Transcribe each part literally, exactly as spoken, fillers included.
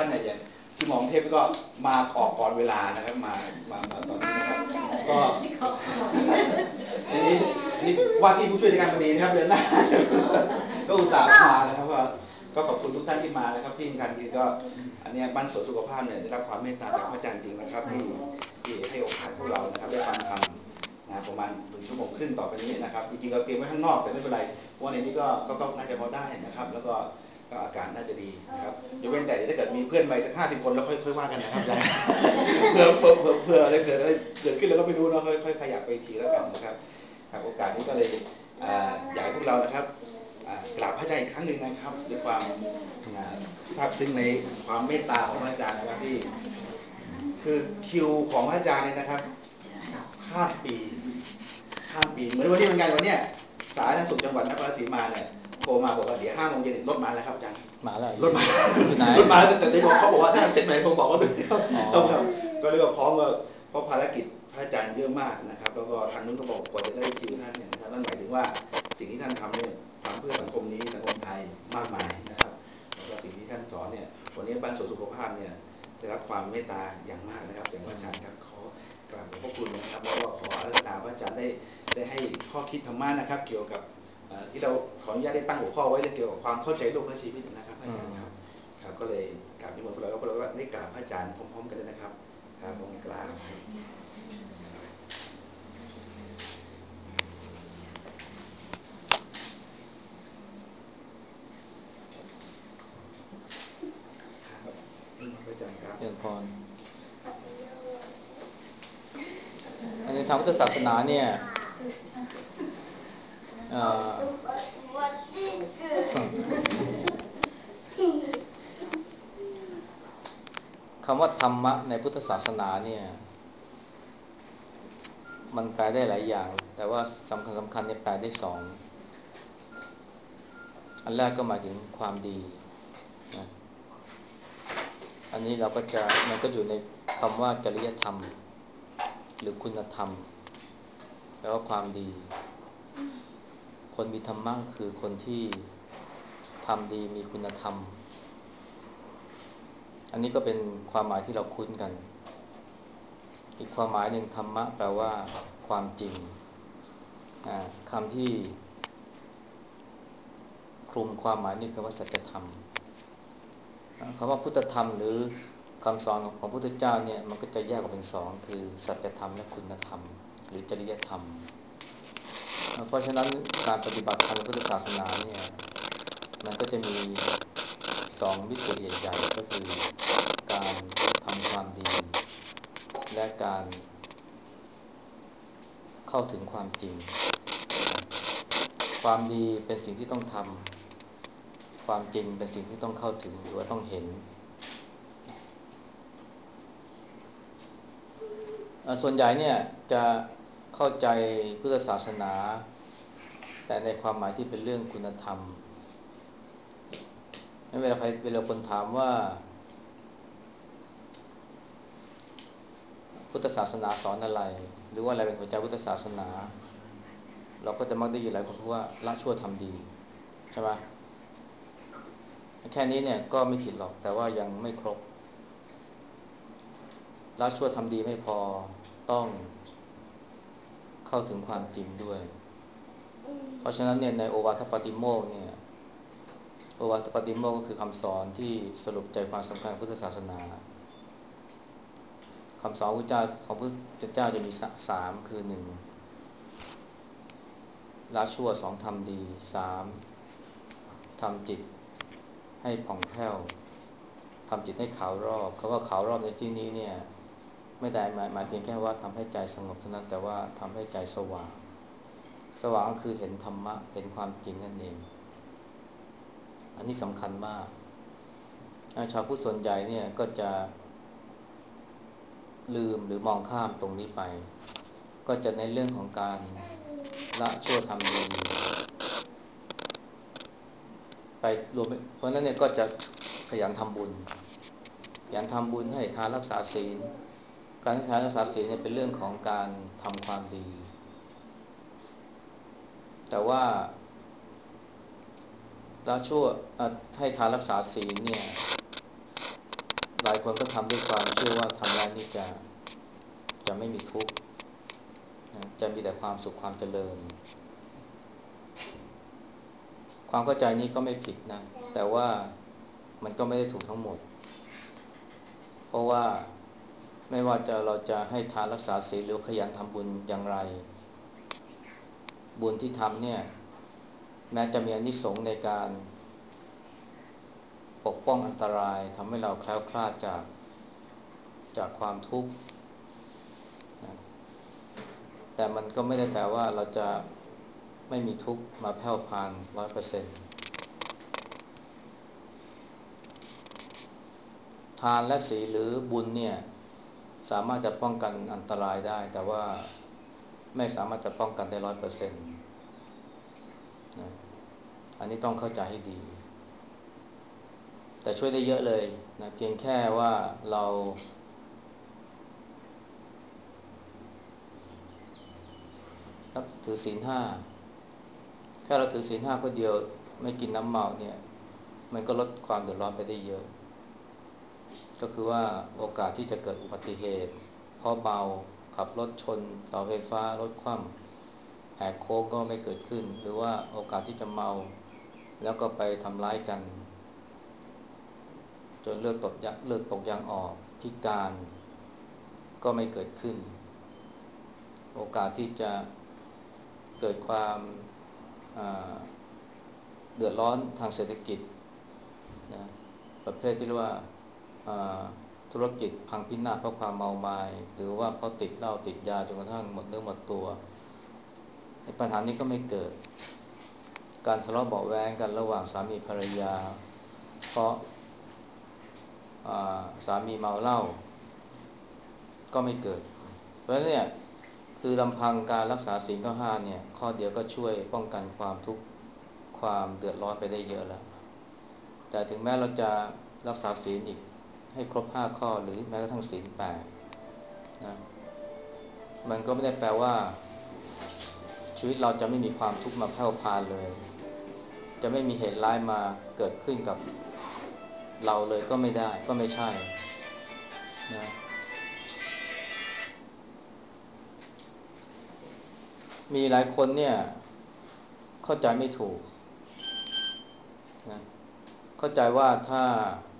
ท่านเนี่ยอย่างที่หมอเทพก็มาออกก่อนเวลานะครับมามามาตอนนี้นะครับก็อันนี้อันนี้ว่าที่ผู้ช่วยในการบดีนะครับเดือนหน้าก็อุตส่าห์มานะครับว่าก็ขอบคุณทุกท่านที่มานะครับที่สำคัญคือก็อันนี้บ้านสวนสุขภาพเนี่ยได้รับความเมตตาจากพระอาจารย์จริงนะครับที่ที่ให้โอกาสพวกเรานะครับได้ฟังธรรมนะประมาณหนึ่งชั่วโมงครึ่งต่อไปนี้นะครับจริงๆเราเตรียมไว้ข้างนอกแต่ไม่เป็นไรเพราะในนี้ก็ก็น่าจะพอได้นะครับแล้วก็ก็อากาศน่าจะดีนะครับยกเว้นแต่ถ้าเกิดมีเพื่อนไปสักห้าสิบคนแล้วค่อยๆว่ากันนะครับเผื่อเผื่อเผื่อเผื่ออะไรเกิดอะไรเกิดขึ้นแล้วก็ไม่รู้เนาะค่อยๆขยับไปทีแล้วกันนะครับโอกาสนี้ก็เลยอยากให้พวกเรานะครับกราบพระอาจารย์อีกครั้งหนึ่งนะครับด้วยความซาบซึ้งในความเมตตาของพระอาจารย์นะครับที่คือคิวของพระอาจารย์เนี่ยนะครับข้ามปีข้ามปีเหมือนวันนี้เหมือนกันวันนี้สาธารณสุขจังหวัดนครราชสีมาเนี่ยโทรมาบอกว่าเดี๋ยวห้าโมงเย็นรถมาแล้วครับอาจารย์มาแล้วรถมารถมาแต่ได้บอกเขาบอกว่าถ้าเสร็จไหนโทรบอกเขาด้วยครับก็เรียกว่าพร้อมว่าเพราะภารกิจพระอาจารย์เยอะมากนะครับแล้วก็ทางนู้นก็บอกกว่าจะได้คิวท่านเนี่ยนะครับนั่นหมายถึงว่าสิ่งที่ท่านทำเนี่ยทำเพื่อสังคมนี้สังคมไทยมากมายนะครับแล้วก็สิ่งที่ท่านสอนเนี่ยวันนี้บ้านสวนสุขภาพเนี่ยได้รับความเมตตาอย่างมากนะครับอย่างพระอาจารย์ครับขอกราบขอบพระคุณนะครับแล้วก็ขออาราธนาพระอาจารย์ได้ได้ให้ข้อคิดธรรมะนะครับเกี่ยวกับที่เราขออนุญาตได้ตั้งหัวข้อไว้เกี่ยวกับความเข้าใจโลกและชีวิตนะครับอาจารย์ครับครับก็เลยกราบนิมนต์พวกเราก็พวกเราก็ได้กราบพระอาจารย์พร้อมๆกันเลยนะครับกราบองค์กลางครับพระอาจารย์ครับเจริญพรในทางพุทธศาสนาเนี่ยคำว่าธรรมะในพุทธศาสนาเนี่ยมันแปลได้หลายอย่างแต่ว่าสำคัญสำคัญเนี่ยแปลได้สองอันแรกก็หมายถึงความดีนะอันนี้เราก็จะมันก็อยู่ในคำว่าจริยธรรมหรือคุณธรรมแปลว่าความดีคนมีธรรมะคือคนที่ทำดีมีคุณธรรมอันนี้ก็เป็นความหมายที่เราคุ้นกันอีกความหมายหนึ่งธรรมะแปลว่าความจริงคำที่คลุมความหมายนี้คือว่าสัจธรรมคำว่าพุทธธรรมหรือคำสอนของพระพุทธเจ้าเนี่ยมันก็จะแยกออกเป็นสองคือสัจธรรมและคุณธรรมหรือจริยธรรมเพราะฉะนั้นการปฏิบัติธรรมในพุทธศาสนาเนี่ยมันก็จะมีสองมิติใหญ่ๆก็คือการทำความดีและการเข้าถึงความจริงความดีเป็นสิ่งที่ต้องทำความจริงเป็นสิ่งที่ต้องเข้าถึงหรือว่าต้องเห็นส่วนใหญ่เนี่ยจะเข้าใจพุทธศาสนาแต่ในความหมายที่เป็นเรื่องคุณธรรมเวลาใครเวลาคนถามว่าพุทธศาสนาสอนอะไรหรือว่าอะไรเป็นหัวใจพุทธศาสนาเราก็จะมักได้ยินหลายคนพูดว่าละชั่วทำดีใช่ไหมแค่นี้เนี่ยก็ไม่ผิดหรอกแต่ว่ายังไม่ครบละชั่วทำดีไม่พอต้องเข้าถึงความจริงด้วยเพราะฉะนั้นเนี่ยในโอวาทปาติโมกข์เนี่ยโอวาทปาติโมกข์ก็คือคำสอนที่สรุปใจความสำคัญของพุทธศาสนาคำสอนของพระเจ้าของพระเจ้าจะมีสามคือหนึ่งละชั่วสองทำดีสามทำจิตให้ผ่องแผ้วทำจิตให้ขาวรอบคำว่าขาวรอบในที่นี้เนี่ยไม่ได้หมายหมายเพียงแค่ว่าทำให้ใจสงบเท่านั้นแต่ว่าทำให้ใจสว่างสว่างก็คือเห็นธรรมะเห็นความจริงนั่นเองอันนี้สำคัญมากชาวพุทธส่วนใหญ่เนี่ยก็จะลืมหรือมองข้ามตรงนี้ไปก็จะในเรื่องของการละชั่วทำดีไปรวมเพราะนั้นเนี่ยก็จะขยันทำบุญขยันทำบุญให้ทานรักษาศีลการให้ทานรักษาศีลเนี่ยเป็นเรื่องของการทำความดีแต่ว่าละชั่วให้ทานรักษาศีลเนี่ยหลายคนก็ทำด้วยความเชื่อว่าทำแล้วนี่จะจะไม่มีทุกข์นะจะมีแต่ความสุขความเจริญความเข้าใจนี้ก็ไม่ผิดนะแต่ว่ามันก็ไม่ได้ถูกทั้งหมดเพราะว่าไม่ว่าจะเราจะให้ทานรักษาศีลหรือขยันทำบุญอย่างไรบุญที่ทำเนี่ยแม้จะมีอานิสงส์ในการปกป้องอันตรายทำให้เราแคล้วคลาดจากจากความทุกข์นะแต่มันก็ไม่ได้แปลว่าเราจะไม่มีทุกข์มาแผ่วพานร้อยเปอร์เซ็นต์ทานและศีลหรือบุญเนี่ยสามารถจะป้องกันอันตรายได้แต่ว่าไม่สามารถจะป้องกันได้ร้อยเปอร์เซ็นต์นะอันนี้ต้องเข้าใจให้ดีแต่ช่วยได้เยอะเลยนะเพียงแค่ว่าเราถือศีลห้าแค่เราถือศีลห้าคนเดียวไม่กินน้ำเมาเนี่ยมันก็ลดความเดือดร้อนไปได้เยอะก็คือว่าโอกาสที่จะเกิดอุบัติเหตุเพราะเมาขับรถชนเสาไฟฟ้ารถคว่ำแหกโค้งก็ไม่เกิดขึ้นหรือว่าโอกาสที่จะเมาแล้วก็ไปทำร้ายกันจนเลือดตกยางเลือดตกยางออกพิการก็ไม่เกิดขึ้นโอกาสที่จะเกิดความเดือดร้อนทางเศรษฐกิจนะประเภทที่เรียกว่าธุรกิจพังพินาศเพราะความเมาไมา้หรือว่าเพราะติดเหล้าติดยาจนกระทั่งหมดเนื้อหมดตัวปัญหานี้ก็ไม่เกิดการทะเลาะเบาะแว้งกันระหว่างสามีภรรยาเพราะสามีเมาเหล้าก็ไม่เกิดเพราะฉะนั้นเนี่ยคือลำพังการรักษาศีลข้อห้าเนี่ยข้อเดียวก็ช่วยป้องกันความทุกข์ความเดือดร้อนไปได้เยอะแล้วแต่ถึงแม้เราจะรักษาศีลอีกให้ครบห้าข้อหรือแม้กระทั่งศีลแปดนะมันก็ไม่ได้แปลว่าชีวิตเราจะไม่มีความทุกข์มาแผ่วพานเลยจะไม่มีเหตุร้ายมาเกิดขึ้นกับเราเลยก็ไม่ได้ก็ไม่ใช่นะมีหลายคนเนี่ยเข้าใจไม่ถูกนะเข้าใจว่าถ้า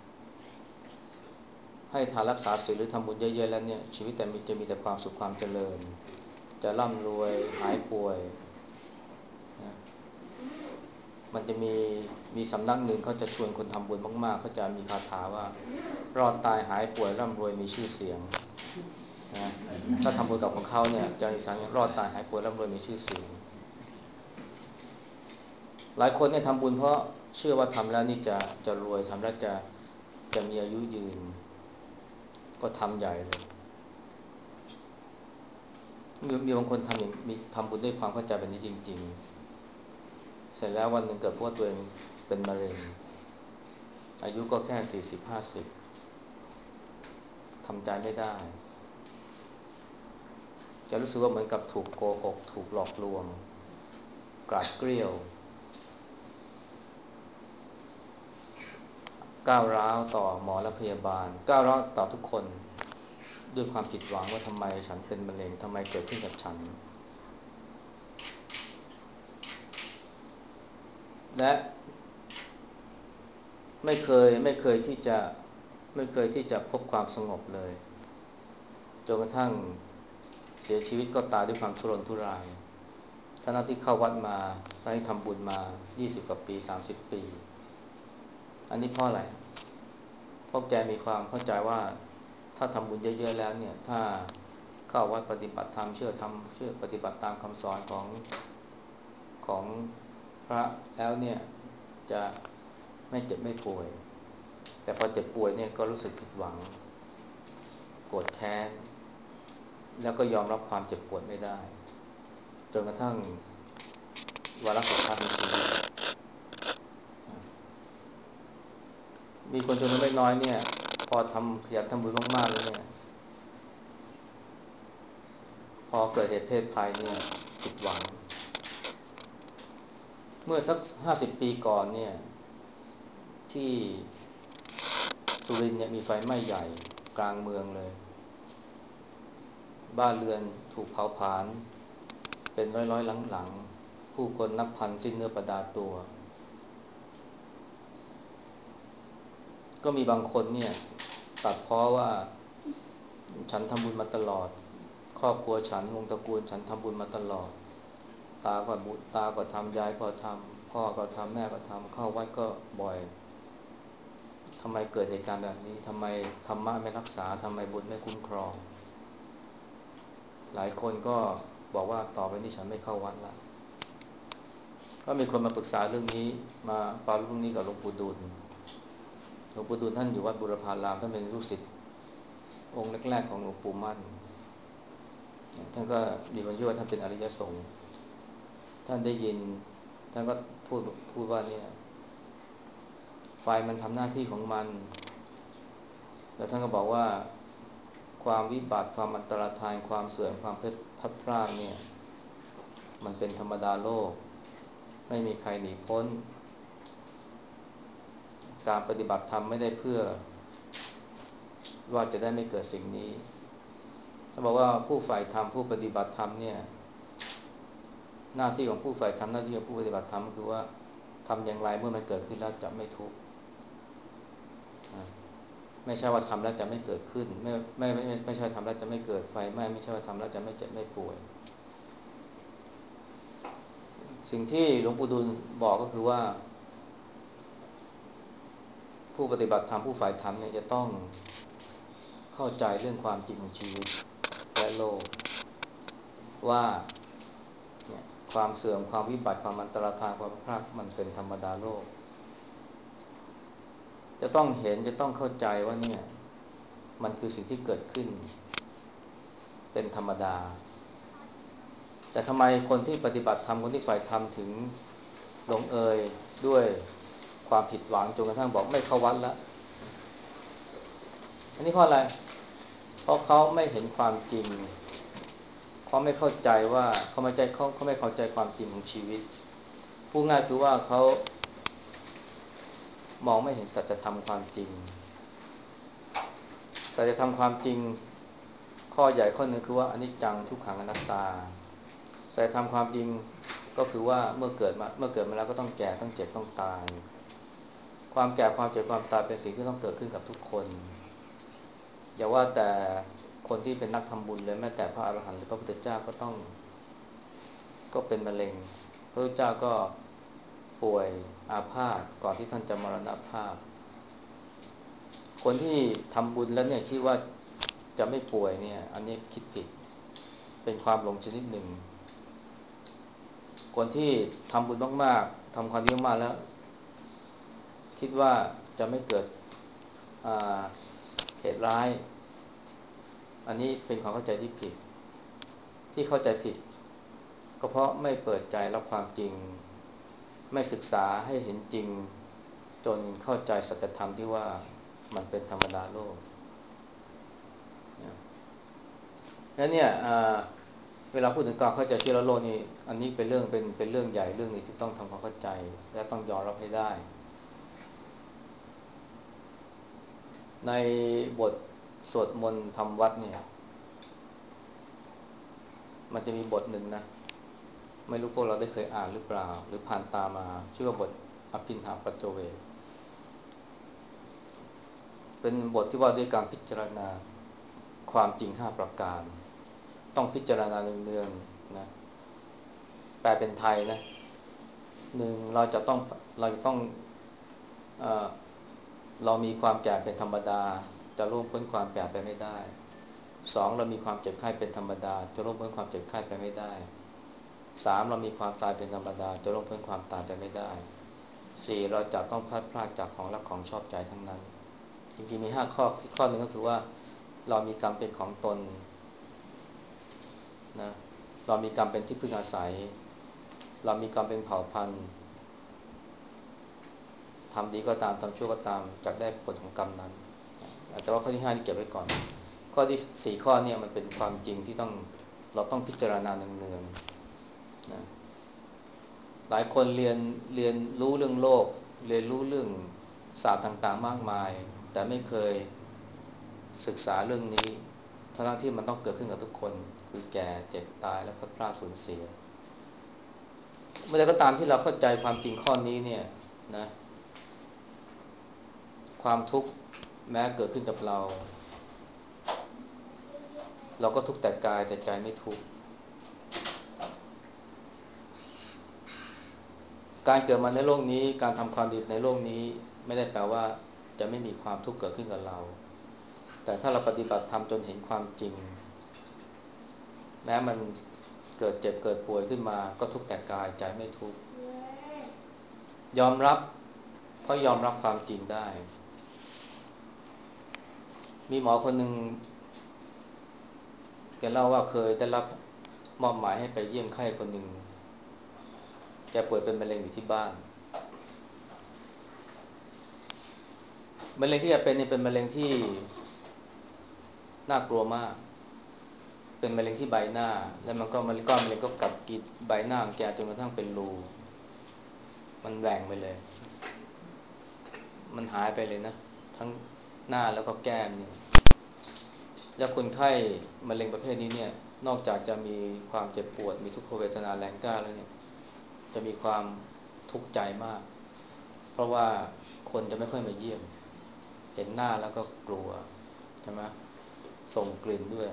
ให้ทานรักษาศีลหรือทำบุญเยอะๆแล้วเนี่ยชีวิตแต่มีจะมีแต่ความสุขความเจริญจะร่ำรวยหายป่วยนะมันจะมีมีสำนักหนึ่งเขาจะชวนคนทำบุญมากๆเขาจะมีคาถาว่ารอดตายหายป่วยร่ำรวยมีชื่อเสียงนะถ้าทำบุญกับของเขาเนี่ยจะมีสังรอดตายหายป่วยร่ำรวยมีชื่อเสียงหลายคนเนี่ยทำบุญเพราะเชื่อว่าทำแล้วนี่จะจะรวยทำแล้วจะจะมีอายุยืนก็ทำใหญ่เลยมีมีบางคนทำอย่างมีทำบุญด้วยความเข้าใจแบบนี้จริงๆเสร็จแล้ววันหนึ่งเกิดเพราะว่าตัวเองเป็นมะเร็งอายุก็แค่สี่สิบห้าสิบทำใจไม่ได้จะรู้สึกว่าเหมือนกับถูกโกหกถูกหลอกลวงกราดเกลี้ยวก้าวร้าวต่อหมอและพยาบาลก้าวร้าวต่อทุกคนด้วยความผิดหวังว่าทำไมฉันเป็นมะเร็งทำไมเกิดขึ้นกับฉันและไม่เคยไม่เคยที่จะไม่เคยที่จะพบความสงบเลยจนกระทั่งเสียชีวิตก็ตายด้วยความทุรนทุรายทั้งที่เข้าวัดมาทั้งที่ทำบุญมายี่สิบกว่าปีสามสิบปีอันนี้เพราะอะไรเพราะแกมีความเข้าใจว่าถ้าทำบุญเยอะๆแล้วเนี่ยถ้าเข้าวัดปฏิบัติธรรมเชื่อธรรมเชื่อปฏิบัติตามคำสอนของของพระแล้วเนี่ยจะไม่เจ็บไม่ป่วยแต่พอเจ็บป่วยเนี่ยก็รู้สึกผิดหวังโกรธแค้นแล้วก็ยอมรับความเจ็บปวดไม่ได้จนกระทั่งวาระสุดท้ายของชีวิตมีคนจำนวนไม่น้อยเนี่ยพอทำขยันทำบุญมากๆแล้วเนี่ยพอเกิดเหตุเพศภัยเนี่ยผิดหวังเมื่อสักห้าสิบปีก่อนเนี่ยที่สุสุรินทร์เนี่ยมีไฟไหม้ใหญ่กลางเมืองเลยบ้านเรือนถูกเผาผลาญเป็นร้อยๆหลังๆผู้คนนับพันสิ้นเนื้อประดาตัวก็มีบางคนเนี่ยตัดพ้อว่าฉันทำบุญมาตลอดครอบครัวฉันวงตระกูลฉันทำบุญมาตลอดตาก็บุตาก็ทำยายก็ทำพ่อก็ทำแม่ก็ทำเข้าวัดก็บ่อยทำไมเกิดเหตุการณ์แบบนี้ทำไมธรรมะไม่รักษาทำไมบุญไม่คุ้มครองหลายคนก็บอกว่าต่อไปนี้ฉันไม่เข้าวัดละก็มีคนมาปรึกษาเรื่องนี้มาปราเรื่องนี้กับหลวงปู่ดูลหลวงปู่ดูลท่านอยู่วัดบุรพารามท่านเป็นลูกศิษย์องค์แรกๆของหลวงปู่มั่นท่านก็มีคนเชื่อว่าท่านเป็นอริยสงฆ์ท่านได้ยินท่านก็พูดพูดว่าเนี่ยไฟมันทำหน้าที่ของมันแล้วท่านก็บอกว่าความวิบัติความอันตรธานความเสื่อมความพัดพรากเนี่ยมันเป็นธรรมดาโลกไม่มีใครหนีพ้นการปฏิบัติธรรมไม่ได้เพื่อว่าจะได้ไม่เกิดสิ่งนี้ท่านบอกว่าผู้ฝ่ายธรรมผู้ปฏิบัติธรรมเนี่ยหน้าที่ของผู้ฝ่ายธรรมหน้าที่ของผู้ปฏิบัติธรรมก็คือว่าทำอย่างไรเมื่อมันเกิดขึ้นแล้วจะไม่ทุกข์ไม่ใช่ว่าทำแล้วจะไม่เกิดขึ้นไม่ไม่ไม่ไม่ใช่ทำแล้วจะไม่เกิดไฟไหม้ไม่ใช่ว่าทำแล้วจะไม่เจ็บไม่ป่วยสิ่งที่หลวงปู่ดูลบอกก็คือว่าผู้ปฏิบัติธรรมผู้ฝ่ายธรรมเนี่ยจะต้องเข้าใจเรื่องความจริงของชีวิตและโลกว่าเนี่ยความเสื่อมความวิบัติความอันตรธานความพลาดมันเป็นธรรมดาโลกจะต้องเห็นจะต้องเข้าใจว่าเนี่ยมันคือสิ่งที่เกิดขึ้นเป็นธรรมดาแต่ทำไมคนที่ปฏิบัติธรรมคนที่ฝ่ายธรรมถึงลงเอยด้วยความผิดหวังจนกระทั่งบอกไม่เข้าวัดแล้วอันนี้เพราะอะไรเพราะเขาไม่เห็นความจริงเขาไม่เข้าใจว่าเขาไม่ใจเขาเขาไม่เข้าใจความจริงของชีวิตพูดง่ายคือว่าเขามองไม่เห็นสัจธรรมความจริงสัจธรรมความจริงข้อใหญ่ข้อหนึ่งคือว่าอนิจจังทุกขังอนัตตาสัจธรรมความจริงก็คือว่าเมื่อเกิดมาเมื่อเกิดมาแล้วก็ต้องแก่ต้องเจ็บต้องตายความแก่ความเจ็บความตายเป็นสิ่งที่ต้องเกิดขึ้นกับทุกคนอย่าว่าแต่คนที่เป็นนักทำบุญเลยแม้แต่พระอรหันต์หรือพระพุทธเจ้าก็ต้องก็เป็นมะเร็งพระพุทธเจ้าก็ป่วยอาพาธก่อนที่ท่านจะมรณภาพคนที่ทำบุญแล้วเนี่ยคิดว่าจะไม่ป่วยเนี่ยอันนี้คิดผิดเป็นความหลงชนิดหนึ่งคนที่ทำบุญมากๆทำความดีมากแล้วคิดว่าจะไม่เกิดเหตุร้ายอันนี้เป็นความเข้าใจที่ผิดที่เข้าใจผิดก็เพราะไม่เปิดใจรับความจริงไม่ศึกษาให้เห็นจริงจนเข้าใจสัจธรรมที่ว่ามันเป็นธรรมดาโลกแล้วเนี่ยเวลาพูดถึงการเข้าใจชีวิตโลกนี่อันนี้เป็นเรื่องเป็นเป็นเรื่องใหญ่เรื่องนี้ที่ต้องทำความเข้าใจและต้องยอมรับให้ได้ในบทสวดมนต์ทำวัดเนี่ยมันจะมีบทหนึ่งนะไม่รู้พวกเราได้เคยอ่านหรือเปล่าหรือผ่านตามาชื่อว่าบทอภินหปัจจเวกเป็นบทที่ว่าด้วยการพิจารณาความจริงห้าประการต้องพิจารณาเนืองๆนะแปลเป็นไทยนะหนึ่งเราจะต้องเราจะต้องเอ่อเรามีความแก่เป็นธรรมดาจะล่วงพ้นความแก่ไปไม่ได้สองเรามีความเจ็บไข้เป็นธรรมดาจะล่วงพ้นความเจ็บไข้ไปไม่ได้สามเรามีความตายเป็นธรรมดาจะล่วงพ้นความตายไปไม่ได้สี่เราจะต้องพลัดพรากจากของรักของชอบใจทั้งนั้นจริงๆมีห้าข้อข้อหนึ่งก็คือว่าเรามีกรรมเป็นของตนนะเรามีกรรมเป็นที่พึ่งอาศัยเรามีกรรมเป็นเผ่าพันธุ์ทำดีก็ตามทำชั่วก็ตามจะได้ผลของกรรมนั้นแต่ว่าข้อที่ห้านี่เก็บไว้ก่อนข้อที่สี่ข้อเนี่ยมันเป็นความจริงที่ต้องเราต้องพิจารณาเนืองๆนะหลายคนเรียนเรียนรู้เรื่องโลกเรียนรู้เรื่องศาสตร์ต่างๆมากมายแต่ไม่เคยศึกษาเรื่องนี้ทั้งที่มันต้องเกิดขึ้นกับทุกคนคือแก่เจ็บตายและพลัดพรากสูญเสียเมื่อใดก็ตามที่เราเข้าใจความจริงข้อนี้เนี่ยนะความทุกข์แม้เกิดขึ้นกับเราเราก็ทุกข์แต่กายแต่ใจไม่ทุกข์การเกิดมาในโลกนี้การทำความดีในโลกนี้ไม่ได้แปลว่าจะไม่มีความทุกข์เกิดขึ้นกับเราแต่ถ้าเราปฏิบัติธรรมจนเห็นความจริงแม้มันเกิดเจ็บเกิดป่วยขึ้นมาก็ทุกข์แต่กายใจไม่ทุกข์ยอมรับเพราะยอมรับความจริงได้มีหมอคนหนึ่งแกเล่าว่าเคยได้รับมอบหมายให้ไปเยี่ยมไข้คนหนึ่งแกป่วยเป็นมะเร็งอยู่ที่บ้านมะเร็งที่แกเป็นนี่เป็นมะเร็งที่น่ากลัวมากเป็นมะเร็งที่ใบหน้าแล้วมันก็มันก้อนมะเร็งก็กัดกินใบหน้าของแกจนกระทั่งเป็นรูมันแหว่งไปเลยมันหายไปเลยนะทั้งหน้าแล้วก็แก้มนี่แล้วคนไข้มะเร็งประเภทนี้เนี่ยนอกจากจะมีความเจ็บปวดมีทุกขเวทนาแรงกล้าแล้วเนี่ยจะมีความทุกข์ใจมากเพราะว่าคนจะไม่ค่อยมาเยี่ยมเห็นหน้าแล้วก็กลัวใช่ไหมส่งกลิ่นด้วย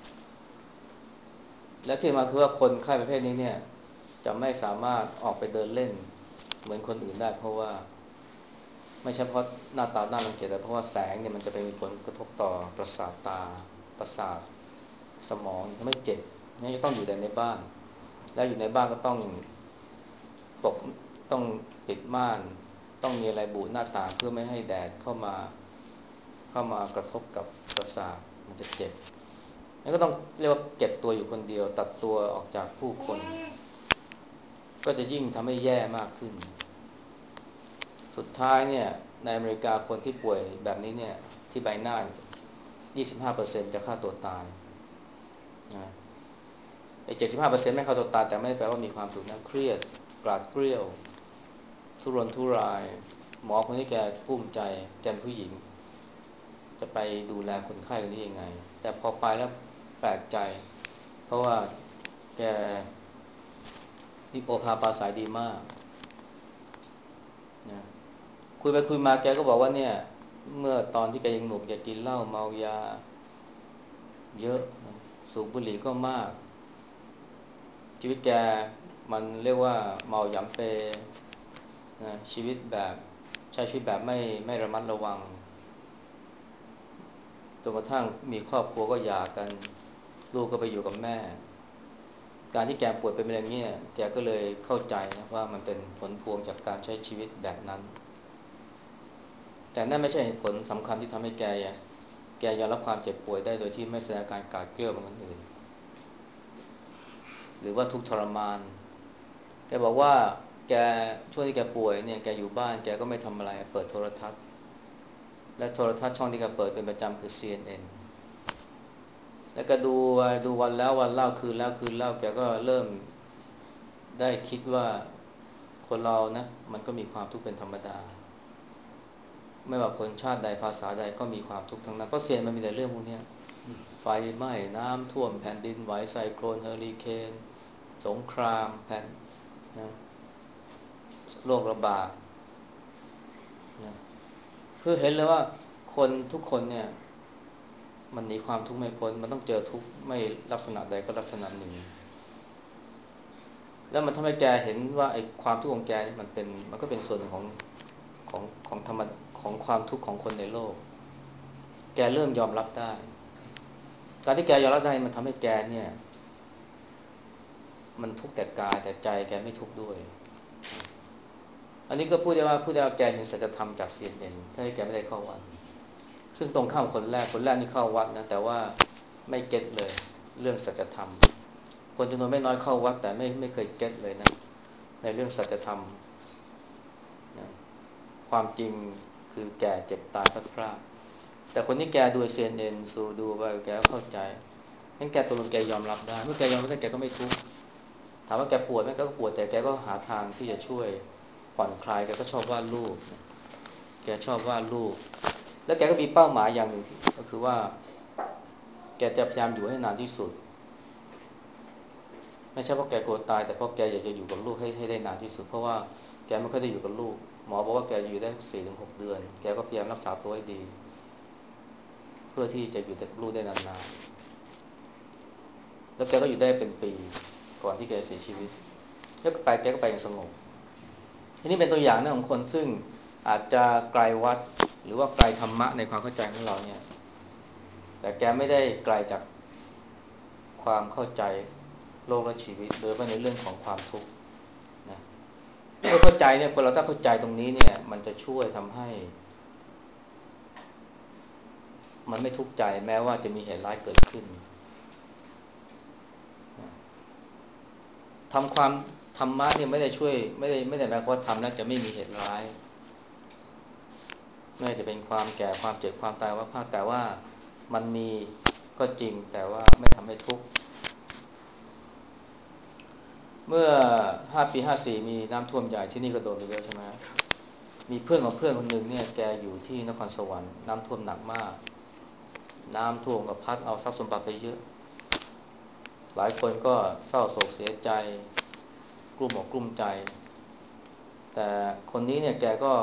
และที่มาคือว่าคนไข้ประเภทนี้เนี่ยจะไม่สามารถออกไปเดินเล่นเหมือนคนอื่นได้เพราะว่าไม่ใช่เพราะหน้าตาหน้ารังเกียจแต่เพราะว่าแสงเนี่ยมันจะไปมีผลกระทบต่อประสาทตาประสาทสมองทำให้เจ็บนี่จะต้องอยู่แต่ในบ้านแล้วอยู่ในบ้านก็ต้องปกต้องปิดม่านต้องมีอะไรบูดหน้าต่างเพื่อไม่ให้แดดเข้ามาเข้ามากระทบกับประสาทมันจะเจ็บนั่นก็ต้องเรียกว่าเก็บตัวอยู่คนเดียวตัดตัวออกจากผู้คนก็จะยิ่งทำให้แย่มากขึ้นสุดท้ายเนี่ยในอเมริกาคนที่ป่วยแบบนี้เนี่ยที่ใบหน้า ยี่สิบห้าเปอร์เซ็นต์ จะฆ่าตัวตายนะไอ้ เจ็ดสิบห้าเปอร์เซ็นต์ ไม่ฆ่าตัวตายแต่ไม่ได้แปลว่ามีความสุขนะเครียดกราดเกรี้ยวทุรนทุรายหมอคนที่แกกุ้มใจแกเป็นผู้หญิงจะไปดูแลคนไข้คนนี้ยังไงแต่พอไปแล้วแปลกใจเพราะว่าแกมีโอภาปราศัยดีมากนะคุยไปคุยมาแกก็บอกว่าเนี่ยเมื่อตอนที่แกยังหนุ่มแกกินเหล้าเมายาเยอะนะสูบบุหรี่ก็มากชีวิตแกมันเรียกว่าเมาหยำเปนะชีวิตแบบใช้ชีวิตแบบไม่ไม่ระมัดระวังจนกระทั่งมีครอบครัวก็หย่ากันลูกก็ไปอยู่กับแม่การที่แกป่วยเป็นมะเร็งเนี่ยแกก็เลยเข้าใจนะว่ามันเป็นผลพวงจากการใช้ชีวิตแบบนั้นแต่นั่นไม่ใช่เหตุผลสำคัญที่ทำให้แกแกยอมรับความเจ็บป่วยได้โดยที่ไม่แสดงการกาดเกลี้ยวเหมือนคนอื่นหรือว่าทุกข์ทรมานแกบอกว่าแกช่วงที่แกป่วยเนี่ยแกอยู่บ้านแกก็ไม่ทำอะไรเปิดโทรทัศน์และโทรทัศน์ช่องที่แกเปิดเป็นประจำคือ ซี เอ็น เอ็น แล้วก็ดูดูวันแล้ววันเล่าคืนแล้วคืนเล่าแกก็เริ่มได้คิดว่าคนเรานะมันก็มีความทุกข์เป็นธรรมดาไม่ว่าคนชาติใดภาษาใดก็มีความทุกข์ทั้งนั้นเพราะเซียนมันมีแต่เรื่องพวกนี้ไฟไหม้น้ำท่วมแผ่นดินไหวไซโคลนเฮอริเคนสงครามแผ่นนะโรคระบาดนะเพื่อเห็นเลยว่าคนทุกคนเนี่ยมันหนีความทุกข์ไม่พ้นมันต้องเจอทุกข์ไม่ลักษณะใดก็ลักษณะหนึ่งแล้วมันทำให้แกเห็นว่าไอ้ความทุกข์ของแกนี่มันเป็นมันก็เป็นส่วนหนึ่งของของของธรรมของความทุกข์ของคนในโลกแกเริ่มยอมรับได้การที่แกยอมรับได้มันทำให้แกเนี่ยมันทุกข์แต่กายแต่ใจแกไม่ทุกข์ด้วยอันนี้ก็พูดได้ว่าพูดได้ว่าแกเห็นสัจธรรมจาก ซี เอ็น เอ็น ถ้าให้แกไม่ได้เข้าวัดซึ่งตรงข้ามคนแรกคนแรกนี่เข้าวัดนะแต่ว่าไม่เก็ตเลยเรื่องสัจธรรมคนจำนวนไม่น้อยเข้าวัดแต่ไม่ไม่เคยเก็ตเลยนะในเรื่องสัจธรรมนะความจริงคือแก่เจ็บตายพลัดพรากแต่คนที่แกดู ซี เอ็น เอ็น สู่ดูไปแกก็เข้าใจงั้นแกตกลงแกยอมรับได้เมื่อแกยอมรับได้แกก็ไม่ทุกข์ถามว่าแกปวดไหมแกก็ปวดแต่แกก็หาทางที่จะช่วยผ่อนคลายแกก็ชอบวาดรูปแกชอบวาดรูปแล้วแกก็มีเป้าหมายอย่างหนึ่งที่ก็คือว่าแกจะพยายามอยู่ให้นานที่สุดไม่ใช่เพราะแกกลัวตายแต่เพราะแกอยากจะอยู่กับลูกให้ให้ได้นานที่สุดเพราะว่าแกไม่ค่อยได้อยู่กับลูกหมอบอกว่าแกอยู่ได้สี่ถึงหกเดือนแกก็พยายามรักษาตัวให้ดีเพื่อที่จะอยู่กับลูกได้นานๆแล้วแกก็อยู่ได้เป็นปีก่อนที่แกเสียชีวิตแล้วก็ไปแกก็ไปอย่างสงบทีนี้เป็นตัวอย่างนะของคนซึ่งอาจจะไกลวัดหรือว่าไกลธรรมะในความเข้าใจของเราเนี่ยแต่แกไม่ได้ไกลจากความเข้าใจโลกและชีวิตโดยเฉพาะในเรื่องของความทุกข์นะเมื่อเข้าใจเนี่ยคนเราถ้าเข้าใจตรงนี้เนี่ยมันจะช่วยทำให้มันไม่ทุกข์ใจแม้ว่าจะมีเหตุร้ายเกิดขึ้นทำความธรรมะเนี่ยไม่ได้ช่วยไม่ได้ไม่ได้หมายความว่าทำแล้วจะไม่มีเหตุร้ายไม่ว่าจะเป็นความแก่ความเจ็บความตายว่าพาแต่ว่ามันมีก็จริงแต่ว่าไม่ทำให้ทุกข์เมื่อห้าปีห้าสี่มีน้ำท่วมใหญ่ที่นี่ก็โดนไปเยอะใช่ไหมมีเพื่อนของเพื่อนคนหนึ่งเนี่ยแกอยู่ที่นครสวรรค์น้ำท่วมหนักมากน้ำท่วมกับพัดเอาทรัพย์สมบัติไปเยอะหลายคนก็เศร้าโศกเสียใจกลุ้มอกกลุ้มใจแต่คนนี้เนี่ยแกก็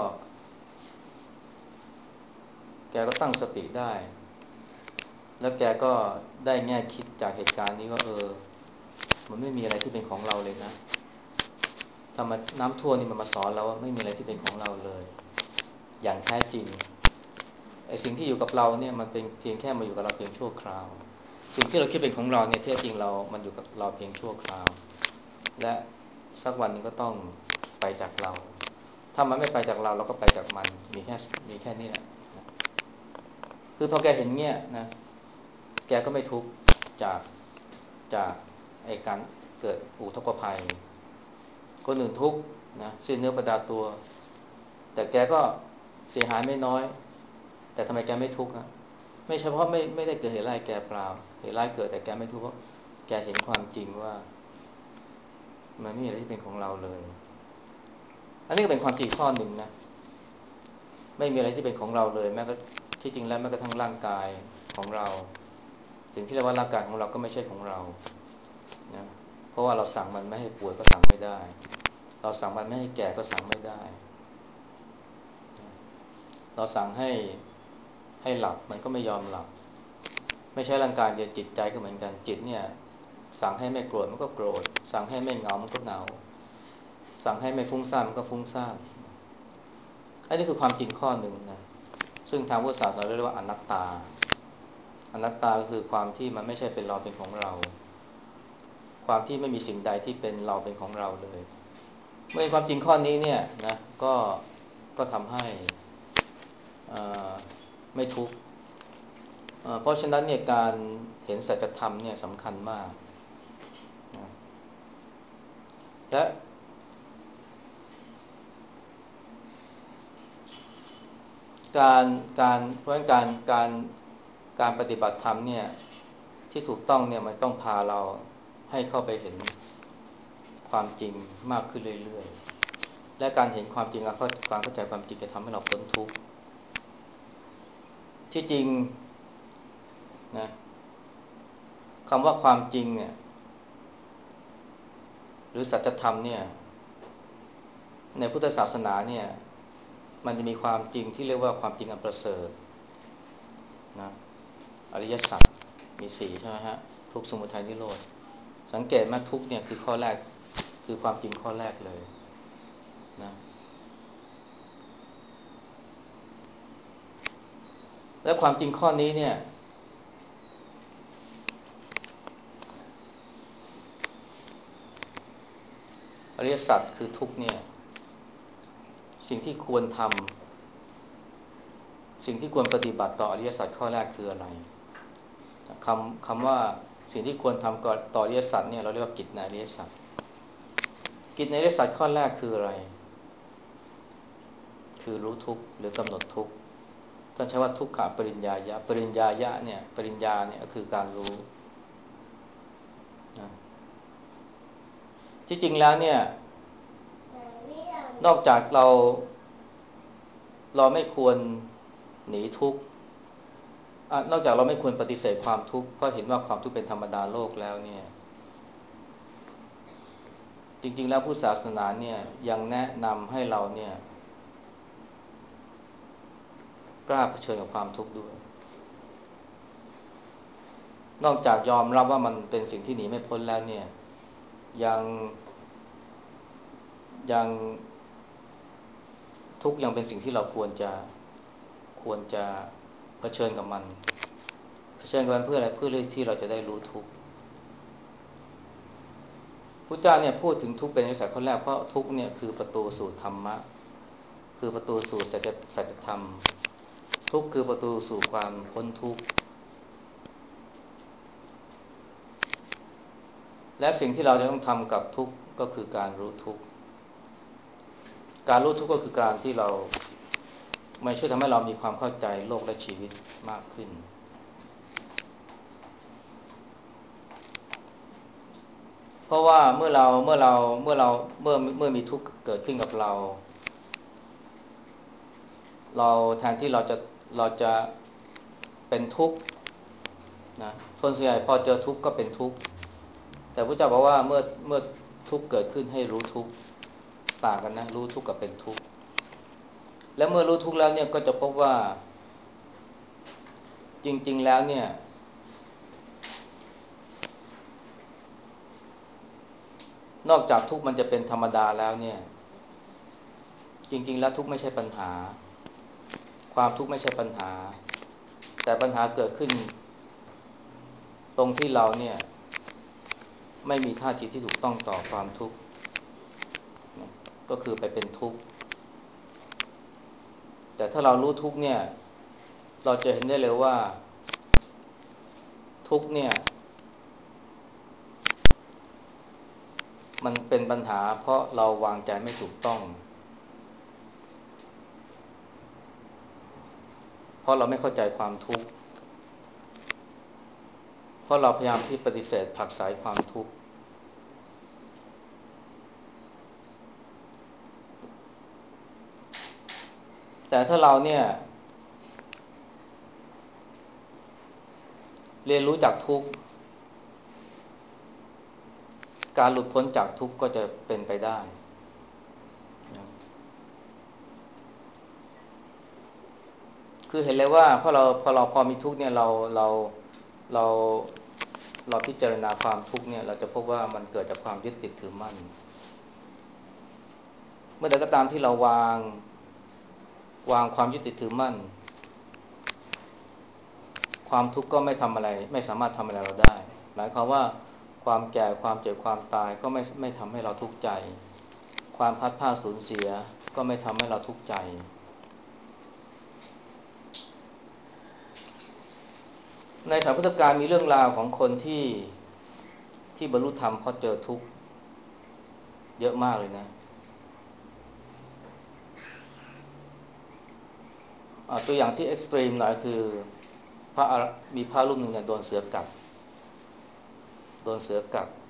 แกก็ตั้งสติได้แล้วแกก็ได้แง่คิดจากเหตุการณ์นี้ว่าเออมันไม่มีอะไรที่เป็นของเราเลยนะถ้ามาน้ำท่วมนี่มันมาสอนเราว่าไม่มีอะไรที่เป็นของเราเลยอย่างแท้จริงไอ้สิ่งที่อยู่กับเราเนี่ยมันเป็นเพียงแค่มาอยู่กับเราเพียงชั่วคราวสิ่งที่เราคิดเป็นของเราเนี่ยแท้จริงเรามันอยู่กับเราเพียงชั่วคราวและสักวันหนึ่งก็ต้องไปจากเราถ้ามันไม่ไปจากเราเราก็ไปจากมันมีแค่มีแค่นี้แหละคือพอแกเห็นเงี้ยนะแกก็ไม่ทุกข์จากจากไอ้การเกิดอุทกภัยคนอื่นทุกข์นะสิ้นเนื้อประดาตัวแต่แกก็เสียหายไม่น้อยแต่ทำไมแกไม่ทุกข์อ่ะไม่เฉพาะไม่ไม่ได้เกิดเหตุร้ายแกเปล่าเหตุร้ายเกิดแต่แกไม่ทุกข์เพราะแกเห็นความจริงว่ามันไม่มีอะไรที่เป็นของเราเลยอันนี้ก็เป็นความจริงข้อหนึ่งนะไม่มีอะไรที่เป็นของเราเลยแม้ก็ที่จริงแล้วแม้กระทั่งร่างกายของเราสิ่งที่เรียกว่าร่างกายของเราก็ไม่ใช่ของเรานะเพราะว่าเราสั่งมันไม่ให้ป่วยก็สั่งไม่ได้เราสั่งมันไม่ให้แก่ก็สั่งไม่ได้เราสั่งให้ให้หลับมันก็ไม่ยอมหลับไม่ใช่ร่างกายเดียวจิตใจก็เหมือนกันจิตเนี่ยสั่งให้ไม่โกรธมันก็โกรธสั่งให้ไม่เหงามันก็เหงาสั่งให้ไม่ฟุ้งซ่านมันก็ฟุ้งซ่านอันนี้คือความจริงข้อหนึ่งนะซึ่งทางพุทธศาสนาเรียกว่าอนัตตาอนัตตาก็คือความที่มันไม่ใช่เป็นเราเป็นของเราความที่ไม่มีสิ่งใดที่เป็นเราเป็นของเราเลยเมื่อความจริงข้อนี้เนี่ยนะก็ก็ทำให้ไม่ทุกข์เพราะฉะนั้นเนี่ยการเห็นสัจธรรมเนี่ยสำคัญมากนะและการการเพราะการการการปฏิบัติธรรมเนี่ยที่ถูกต้องเนี่ยมันต้องพาเราให้เข้าไปเห็นความจริงมากขึ้นเรื่อยๆและการเห็นความจริงและความเข้าใจความจริงจะทำให้เราพ้นทุกข์ที่จริงนะคำว่าความจริงเนี่ยหรือสัจธรรมเนี่ยในพุทธศาสนาเนี่ยมันจะมีความจริงที่เรียกว่าความจริงอันประเสริฐนะอริยสัจมีสี่ใช่ไหมฮะทุกข์สมุทัยนิโรธสังเกตไหมทุกข์เนี่ยคือข้อแรกคือความจริงข้อแรกเลยนะและความจริงข้อนี้เนี่ยอริยสัจคือทุกข์เนี่ยสิ่งที่ควรทำสิ่งที่ควรปฏิบัติต่ออริยสัจข้อแรกคืออะไรคำคำว่าสิ่งที่ควรทำต่ออริยสัจเนี่ยเราเรียกว่ากิจในอริยสัจกิจในอริยสัจข้อแรกคืออะไรคือรู้ทุกข์หรือกำหนดทุกข์ท่านใช้ว่าทุกขปริญญายะปริญญายะเนี่ยปริญญาเนี่ยก็คือการรู้นะที่จริงแล้วเนี่ยนอกจากเราเราไม่ควรหนีทุกข์นอกจากเราไม่ควรปฏิเสธความทุกข์เพราะเห็นว่าความทุกข์เป็นธรรมดาโลกแล้วเนี่ยจริงๆแล้วพุทธศาสนาเนี่ยยังแนะนำให้เราเนี่ยกล้าเผชิญกับความทุกข์ด้วยนอกจากยอมรับว่ามันเป็นสิ่งที่หนีไม่พ้นแล้วเนี่ยยังยังทุกข์ยังเป็นสิ่งที่เราควรจะควรจะเผชิญกับมันเผชิญกับมันเพื่ออะไรเพื่อที่เราจะได้รู้ทุกข์พุทธเจ้าเนี่ยพูดถึงทุกข์เป็นอริยสัจข้อแรกเพราะทุกข์เนี่ยคือประตูสู่ธรรมะคือประตูสู่สัจสัจธรรมทุกข์คือประตูสู่ความพ้นทุกข์และสิ่งที่เราจะต้องทำกับทุกข์ก็คือการรู้ทุกข์การรู้ทุกข์ก็คือการที่เราไม่ช่วยทำให้เรามีความเข้าใจโลกและชีวิตมากขึ้นเพราะว่าเมื่อเราเมื่อเราเมื่อเราเมื่อเมื่อมีทุกข์เกิดขึ้นกับเราเราแทนที่เราจะเราจะเป็นทุกข์นะคนส่วนใหญ่พอเจอทุกข์ก็เป็นทุกข์แต่พระเจ้าบอกว่าเมื่อเมื่อทุกข์เกิดขึ้นให้รู้ทุกข์ต่างกันนะรู้ทุกข์กับเป็นทุกข์และเมื่อรู้ทุกข์แล้วเนี่ยก็จะพบว่าจริงๆแล้วเนี่ยนอกจากทุกข์มันจะเป็นธรรมดาแล้วเนี่ยจริงๆแล้วทุกข์ไม่ใช่ปัญหาความทุกข์ไม่ใช่ปัญหาแต่ปัญหาเกิดขึ้นตรงที่เราเนี่ยไม่มีท่าทีที่ถูกต้องต่อความทุกข์ก็คือไปเป็นทุกข์แต่ถ้าเรารู้ทุกข์เนี่ยเราจะเห็นได้เลยว่าทุกข์เนี่ยมันเป็นปัญหาเพราะเราวางใจไม่ถูกต้องเพราะเราไม่เข้าใจความทุกข์เพราะเราพยายามที่ปฏิเสธผลักไสความทุกข์แต่ถ้าเราเนี่ยเรียนรู้จากทุกข์การหลุดพ้นจากทุกข์ก็จะเป็นไปได้คือเห็นเลยว่าพอเราพอเราพอมีทุกข์เนี่ยเราเราเราเราพิจารณาความทุกข์เนี่ยเราจะพบว่ามันเกิดจากความยึดติดถือมั่นเมื่อใดก็ตามที่เราวางวางความยึดติดถือมั่นความทุกข์ก็ไม่ทำอะไรไม่สามารถทำอะไรเราได้หมายความว่าความแก่ความเจ็บความตายก็ไม่ไม่ทำให้เราทุกข์ใจความพัดพรากสูญเสียก็ไม่ทำให้เราทุกข์ใจในสมัยพุทธกาลมีเรื่องราวของคนที่ที่บรรลุธรรมเพราะเจอทุกข์เยอะมากเลยนะตัวอย่างที่เอ็กซ์ตรีมหน่อยคือพระมีพระรูปหนึ่งเนี่ยโดนเสือกัดโดนเสือกัด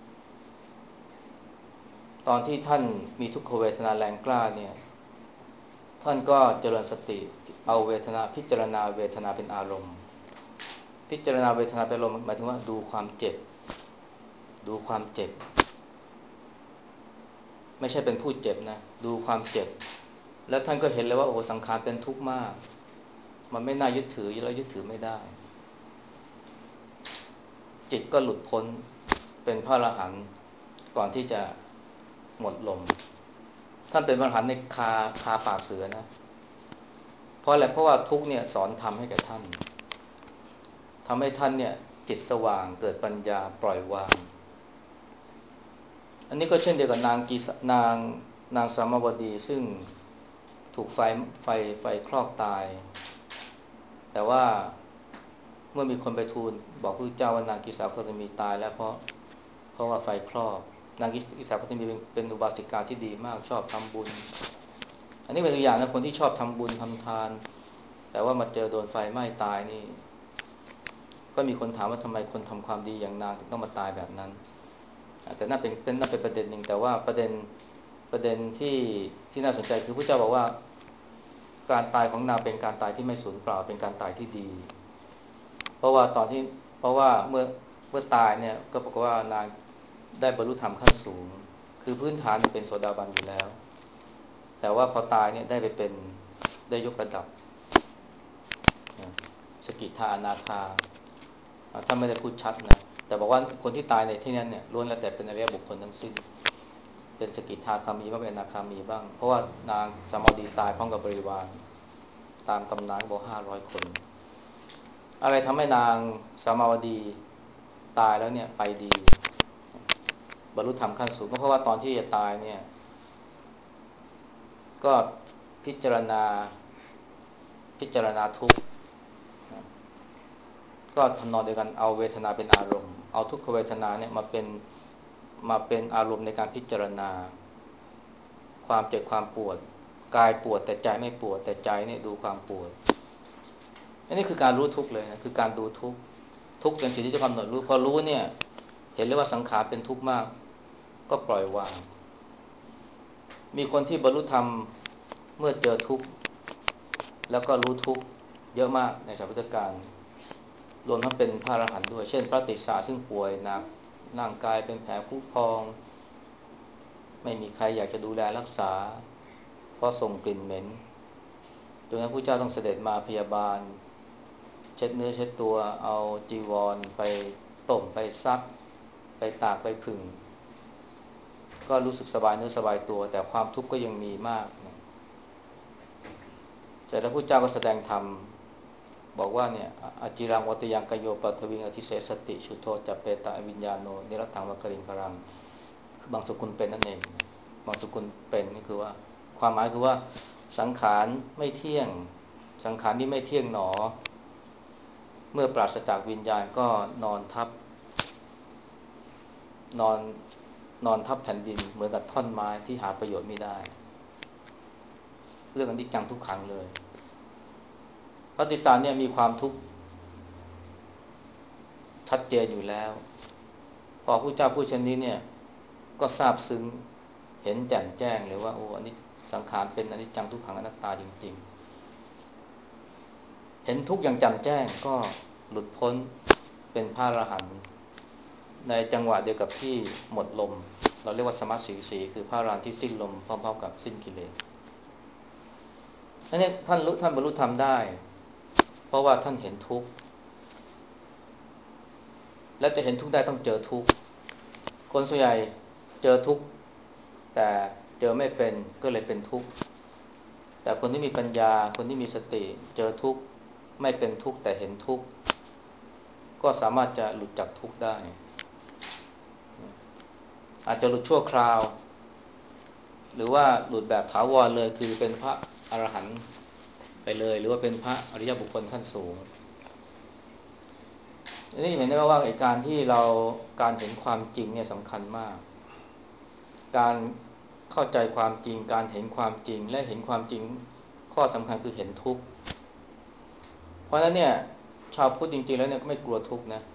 ตอนที่ท่านมีทุกขเวทนาแรงกล้าเนี่ยท่านก็เจริญสติเอาเวทนาพิจารณาเวทนาเป็นอารมณ์พิจารณาเวทนาเป็นอารมณ์หมายถึงว่าดูความเจ็บดูความเจ็บไม่ใช่เป็นผู้เจ็บนะดูความเจ็บแล้วท่านก็เห็นเลยว่าโอ้สังขารเป็นทุกข์มากมันไม่น่ายึดถือแล้วยึดถือไม่ได้จิตก็หลุดพ้นเป็นพระอรหันต์ก่อนที่จะหมดลมท่านเป็นพระอรหันต์ในคาคาปากเสือนะเพราะอะไรเพราะว่าทุกข์เนี่ยสอนธรรมให้แก่ท่านทำให้ท่านเนี่ยจิตสว่างเกิดปัญญาปล่อยวางอันนี้ก็เช่นเดียวกับนางกีนางนางสามาวดีซึ่งถูกไฟไฟไฟคลอกตายแต่ว่าเมื่อมีคนไปทูลบอกพระเจ้าว่านางกีสาโคตมีตายแล้วเพราะเพราะว่าไฟคลอกนางกีสาโคตมีเป็นเป็นอุบาสิกาที่ดีมากชอบทำบุญอันนี้เป็นตัวอย่างนะคนที่ชอบทำบุญทำทานแต่ว่ามาเจอโดนไฟไหม้ตายนี่ก็มีคนถามว่าทำไมคนทำความดีอย่างนางถึงต้องมาตายแบบนั้นแต่น่าเป็นเป็นน่าเป็นประเด็นหนึ่งแต่ว่าประเด็นประเด็นที่ที่น่าสนใจคือพระเจ้าบอกว่าการตายของนางเป็นการตายที่ไม่สูญเปล่าเป็นการตายที่ดีเพราะว่าตอนที่เพราะว่าเมื่อเมื่อตายเนี่ยก็บอกว่านางได้บรรลุธรรมขั้นสูงคือพื้นฐานเนี่ยเป็นโสดาบันอยู่แล้วแต่ว่าพอตายเนี่ยได้ไปเป็นได้ยกระดับสกิทาอนาคาถ้าไม่ได้พูดชัดนะแต่บอกว่าคนที่ตายในที่นั้นเนี่ยล้วนแล้วแต่เป็นอริยบุคคลทั้งสิ้นเป็นสกิทาคามีบ้างเป็นอนาคามีบ้างเพราะว่านางสามาวดีตายพร้อมกับบริวารตามตำนานบอกห้าร้อยคนอะไรทำให้นางสามาวดีตายแล้วเนี่ยไปดีบรรลุธรรมขั้นสูงก็เพราะว่าตอนที่จะตายเนี่ยก็พิจารณาพิจารณาทุกข์ก็ทำนองเดียวกันเอาเวทนาเป็นอารมณ์เอาทุกขเวทนาเนี่ยมาเป็นมาเป็นอารมณ์ในการพิจารณาความเจ็บความปวดกายปวดแต่ใจไม่ปวดแต่ใจเนี่ยดูความปวดอันนี้คือการรู้ทุกข์เลยนะคือการดูทุกข์ทุกข์เป็นสิ่งที่จะกำหนดรู้พอรู้เนี่ยเห็นเลยว่าสังขารเป็นทุกข์มากก็ปล่อยวางมีคนที่บรรลุธรรมเมื่อเจอทุกข์แล้วก็รู้ทุกข์เยอะมากในสมัยพุทธกาลรวมทั้งเป็นพระอรหันต์ด้วยเช่นพระติสสะซึ่งป่วยหนักร่างกายเป็นแผลผุพองไม่มีใครอยากจะดูแลรักษาเพราะส่งกลิ่นเหม็นจนพระพุทธเจ้าต้องเสด็จมาพยาบาลเช็ดเนื้อเช็ดตัวเอาจีวรไปต้มไปซักไปตากไปผึ่งก็รู้สึกสบายเนื้อสบายตัวแต่ความทุกข์ก็ยังมีมากนะแต่พระพุทธเจ้าก็แสดงธรรมบอกว่าเนี่ยอจิรังวัตยังกโยปัทวิงอธิเสสติชุโธจัปเปตะวิญญาโนนิรัตถังวกริงครังบางสกุลเป็นนั่นเองบางสกุลเป็นนี่คือว่าความหมายคือว่าสังขารไม่เที่ยงสังขารนี้ไม่เที่ยงหนอเมื่อปราศจากวิญญาณก็นอนทับนอนนอนทับแผ่นดินเหมือนกับท่อนไม้ที่หาประโยชน์ไม่ได้เรื่องอนิจจังทุกขังเลยพระติสสารเนี่ยมีความทุกข์ชัดเจนอยู่แล้วพอพระเจ้าพูดเช่นนี้เนี่ยก็ซาบซึ้งเห็นแจ่มแจ้งเลยว่าโอ้อันนี้สังขารเป็นอนิจจังทุกขังอนัตตาจริงๆเห็นทุกอย่างแจ่มแจ้งก็หลุดพ้นเป็นพระอรหันต์ในจังหวะเดียวกับที่หมดลมเราเรียกว่าสมัชสีสีคือพระอรหันต์ที่สิ้นลมพร้อมๆกับสิ้นกิเลสอันนี้ท่านรู้ท่านบรรลุธรรมได้เพราะว่าท่านเห็นทุกข์และจะเห็นทุกข์ได้ต้องเจอทุกข์คนส่วนใหญ่เจอทุกข์แต่เจอไม่เป็นก็เลยเป็นทุกข์แต่คนที่มีปัญญาคนที่มีสติเจอทุกข์ไม่เป็นทุกข์แต่เห็นทุกข์ก็สามารถจะหลุดจากทุกข์ได้อาจจะหลุดชั่วคราวหรือว่าหลุดแบบถาวรเลยคือเป็นพระอรหันต์ไปเลยหรือว่าเป็นพระอริยบุคคลขั้นสูงอันนี้เห็นได้ว่าการที่เราการเห็นความจริงเนี่ยสำคัญมากการเข้าใจความจริงการเห็นความจริงและเห็นความจริงข้อสำคัญคือเห็นทุกข์เพราะฉะนั้นเนี่ยชาวพุทธจริงๆแล้วเนี่ยก็ไม่กลัวทุกข์นะ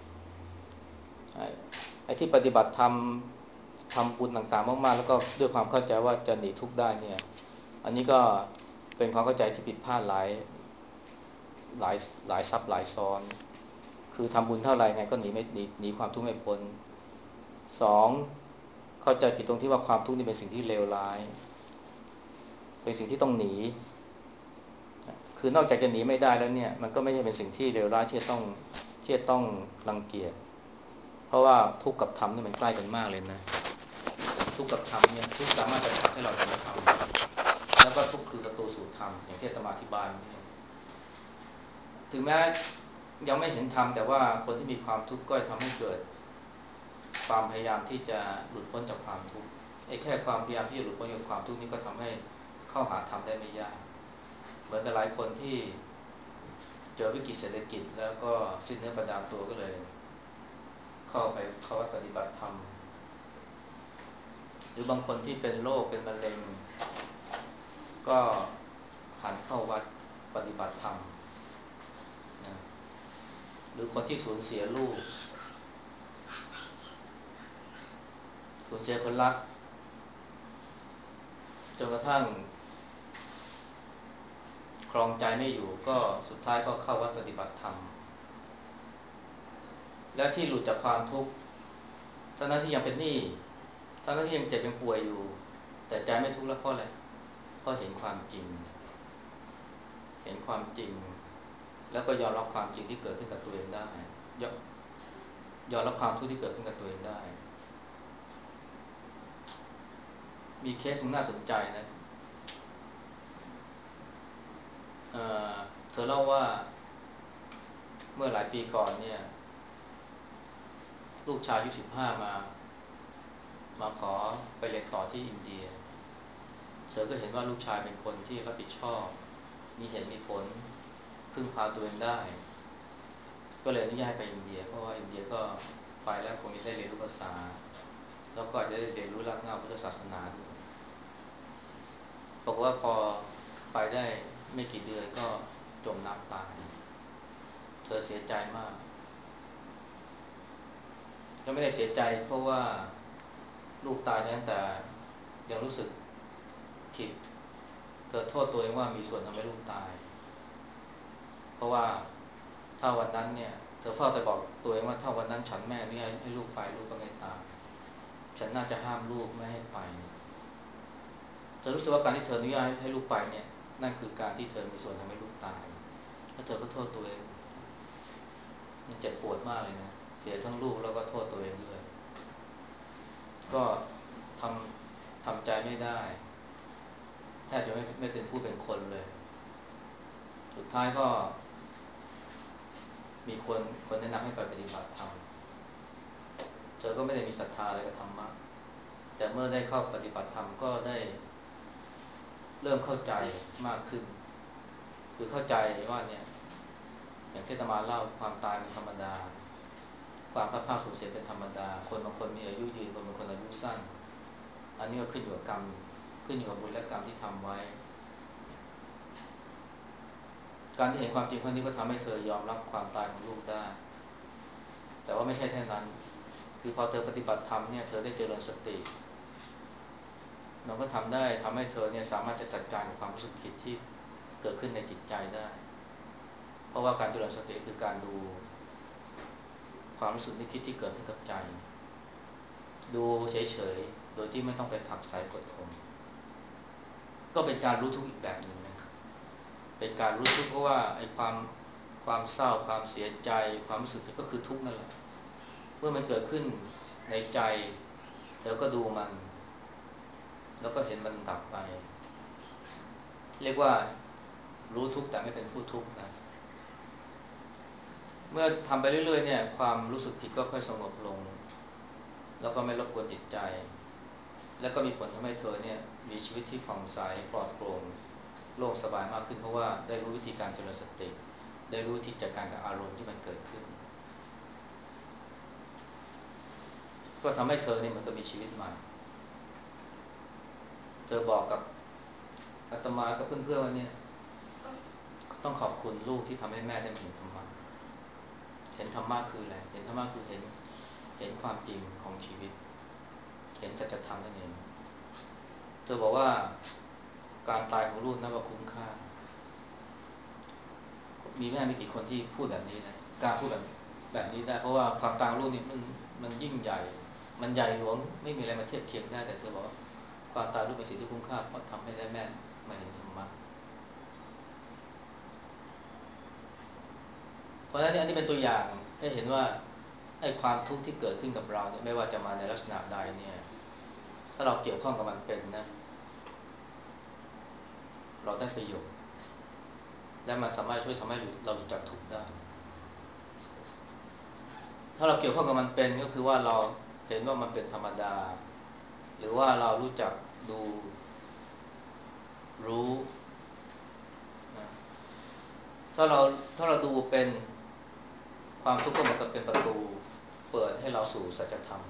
ไอ้ที่ปฏิบัติธรรมทำบุญต่างๆมากๆแล้วก็ด้วยความเข้าใจว่าจะหนีทุกข์ได้เนี่ยอันนี้ก็เป็นความเข้าใจที่ผิดพลาดหลายหลายหลายซับหลายซ้อนคือทำบุญเท่าไหร่ไงก็หนีไม่หนีหนีความทุกข์ไม่พ้นสองเข้าใจผิดตรงที่ว่าความทุกข์นี่เป็นสิ่งที่เลวร้ายเป็นสิ่งที่ต้องหนีคือนอกจากจะหนีไม่ได้แล้วเนี่ยมันก็ไม่ใช่เป็นสิ่งที่เลวร้ายที่จะต้องที่จะต้องรังเกียจเพราะว่าทุกข์กับธรรมนี่มันใกล้กันมากเลยนะทุกข์กับธรรมเนี่ยทุกข์สามารถจะผลักให้เราเห็นธรรมแล้วก็ทุกข์คือประตูสู่ธรรมอย่างที่อาตมาอธิบายเนี่ยถึงแม้ยังไม่เห็นธรรมแต่ว่าคนที่มีความทุกข์ก็ทำให้เกิดความพยายามที่จะหลุดพ้นจากความทุกข์ไอ้แค่ความพยายามที่จะหลุดพ้นจากความทุกข์นี้ก็ทำให้เข้าหาธรรมได้ไม่ยากเหมือนกับหลายคนที่เจอวิกฤตเศรษฐกิจแล้วก็สิ้นเนื้อประดาตัวก็เลยเข้าไปเข้าวัดปฏิบัติธรรมหรือบางคนที่เป็นโรคเป็นมะเร็งก็หันเข้าวัดปฏิบัติธรรมนะหรือคนที่สูญเสียลูกสูญเสียคนรักจนกระทั่งครองใจไม่อยู่ก็สุดท้ายก็เข้าวัดปฏิบัติธรรมและที่หลุดจากความทุกข์ทั้งนั้นที่ยังเป็นหนี้ทั้งนั้นที่ยังเจ็บยังป่วยอยู่แต่ใจไม่ทุกข์แล้วเพราะอะไรเพราะเห็นความจริงเห็นความจริงแล้วก็ยอมรับความจริงที่เกิดขึ้นกับตัวเองได้ยอมยอมรับความทุกข์ที่เกิดขึ้นกับตัวเองได้มีเคสน่าสนใจนะ เอ่อเธอเล่าว่าเมื่อหลายปีก่อนเนี่ยลูกชายอายุสิบห้ามามาขอไปเรียนต่อที่อินเดียเธอก็เห็นว่าลูกชายเป็นคนที่รับผิดชอบมีเหตุมีผลพึ่งพาตัวเองได้ก็เลยอนุญาตให้ไปอินเดียเพราะว่าอินเดียก็ไปแล้วคงจะได้เรียนรู้ภาษาแล้วก็จะได้เรียนรู้รากเหง้าพุทธศาสนาด้วยบอกว่าพอไปได้ไม่กี่เดือนก็จมน้ำตายเธอเสียใจมากก็ไม่ได้เสียใจเพราะว่าลูกตายนั้นแต่ยังรู้สึกผิดเธอโทษตัวเองว่ามีส่วนทำให้ลูกตายเพราะว่าถ้าวันนั้นเนี่ยเธอเฝ้าแต่บอกตัวเองว่าถ้าวันนั้นฉันแม่ไม่ให้ลูกไปลูกก็ไม่ตายฉันน่าจะห้ามลูกไม่ให้ไปเธอรู้สึกว่าการที่เธออนุญาตให้ลูกไปเนี่ยนั่นคือการที่เธอมีส่วนทำให้ลูกตายถ้าเธอก็โทษตัวเองมันเจ็บปวดมากเลยนะเสียทั้งลูกแล้วก็โทษตัวเองด้วยก็ทำทำใจไม่ได้แทบจะไม่ไม่เป็นผู้เป็นคนเลยสุดท้ายก็มีคนคนแนะนำให้ไปปฏิบัติธรรมเธอก็ไม่ได้มีศรัทธาอะไรกับธรรมะแต่เมื่อได้เข้าปฏิบัติธรรมก็ได้เริ่มเข้าใจมากขึ้นคือเข้าใจว่าเนี่ยอย่างที่อาตมาเล่าความตายเป็นธรรมดาความพลาดพลาดสูญเสียเป็นธรรมดาคนบางคนมีอายุยืนคนบางคนอายุสั้นอันนี้ก็ขึ้นอยู่กับกรรมขึ้นอยู่กับบุญและกรรมที่ทำไว้การที่เห็นความจริงครั้งนี้ก็ทำให้เธอยอมรับความตายของลูกได้แต่ว่าไม่ใช่แค่นั้นคือพอเธอปฏิบัติธรรมเนี่ยเธอได้เจริญสติเราก็ทำได้ทำให้เธอเนี่ยสามารถจะจัดการกับความรู้สึกผิดที่เกิดขึ้นในจิตใจได้เพราะว่าการเจริญสติคือการดูความรู้สึกนึกคิดที่เกิดขึ้นกับใจดูเฉยๆโดยที่ไม่ต้องไปผลักไสกดข่มก็เป็นการรู้ทุกข์อีกแบบหนึ่งนะเป็นการรู้ทุกข์เพราะว่าไอ้ความความเศร้าความเสียใจความรู้สึกผิดก็คือทุกข์นั่นแหละเมื่อมันเกิดขึ้นในใจเธอก็ดูมันแล้วก็เห็นมันดับไปเรียกว่ารู้ทุกข์แต่ไม่เป็นผู้ทุกข์นะเมื่อทำไปเรื่อยๆเนี่ยความรู้สึกผิดก็ค่อยสงบลงแล้วก็ไม่รบกวนจิตใจแล้วก็มีผลทำให้เธอเนี่ยมีชีวิตที่ผ่องใสปลอดโปร่งโล่งสบายมากขึ้นเพราะว่าได้รู้วิธีการเจริญสติได้รู้วิธีจัดการกับอารมณ์ที่มันเกิดขึ้นก็ทำให้เธอเนี่ยเหมือนกับมีชีวิตใหม่เธอบอกกับอาตมากับเพื่อนๆว่าเนี่ยต้องขอบคุณลูกที่ทำให้แม่ได้เห็นธรรมะเห็นธรรมะคืออะไรเห็นธรรมะคือเห็นเห็นความจริงของชีวิตเห็นสัจธรรมนั่นเองเธอบอกว่าการตายของลูกนับว่าคุ้มค่ามีแม่ไม่กี่คนที่พูดแบบนี้นะกล้าพูดแบบแบบนี้ได้เพราะว่าความตายของลูกนี่มันมันยิ่งใหญ่มันใหญ่หลวงไม่มีอะไรมาเทียบเคียงได้แต่เธอบอกว่าความตายลูกเป็นสิ่งที่คุ้มค่าเพราะทำให้ได้แม่มาเห็นธรรมะเพราะฉะนั้นอันนี้เป็นตัวอย่างให้เห็นว่าไอ้ความทุกข์ที่เกิดขึ้นกับเราเนี่ยไม่ว่าจะมาในลักษณะใดเนี่ยถ้าเราเกี่ยวข้องกับมันเป็นนะเราได้ประโยชน์และมันสามารถช่วยทำให้เราหลุดจากทุกข์ได้ถ้าเราเกี่ยวข้องกับมันเป็นก็คือว่าเราเห็นว่ามันเป็นธรรมดาหรือว่าเรารู้จักดูรู้นะถ้าเราถ้าเราดูเป็นความทุกข์ก็เหมือนกับเป็นประตูเปิดให้เราสู่สัจธรรม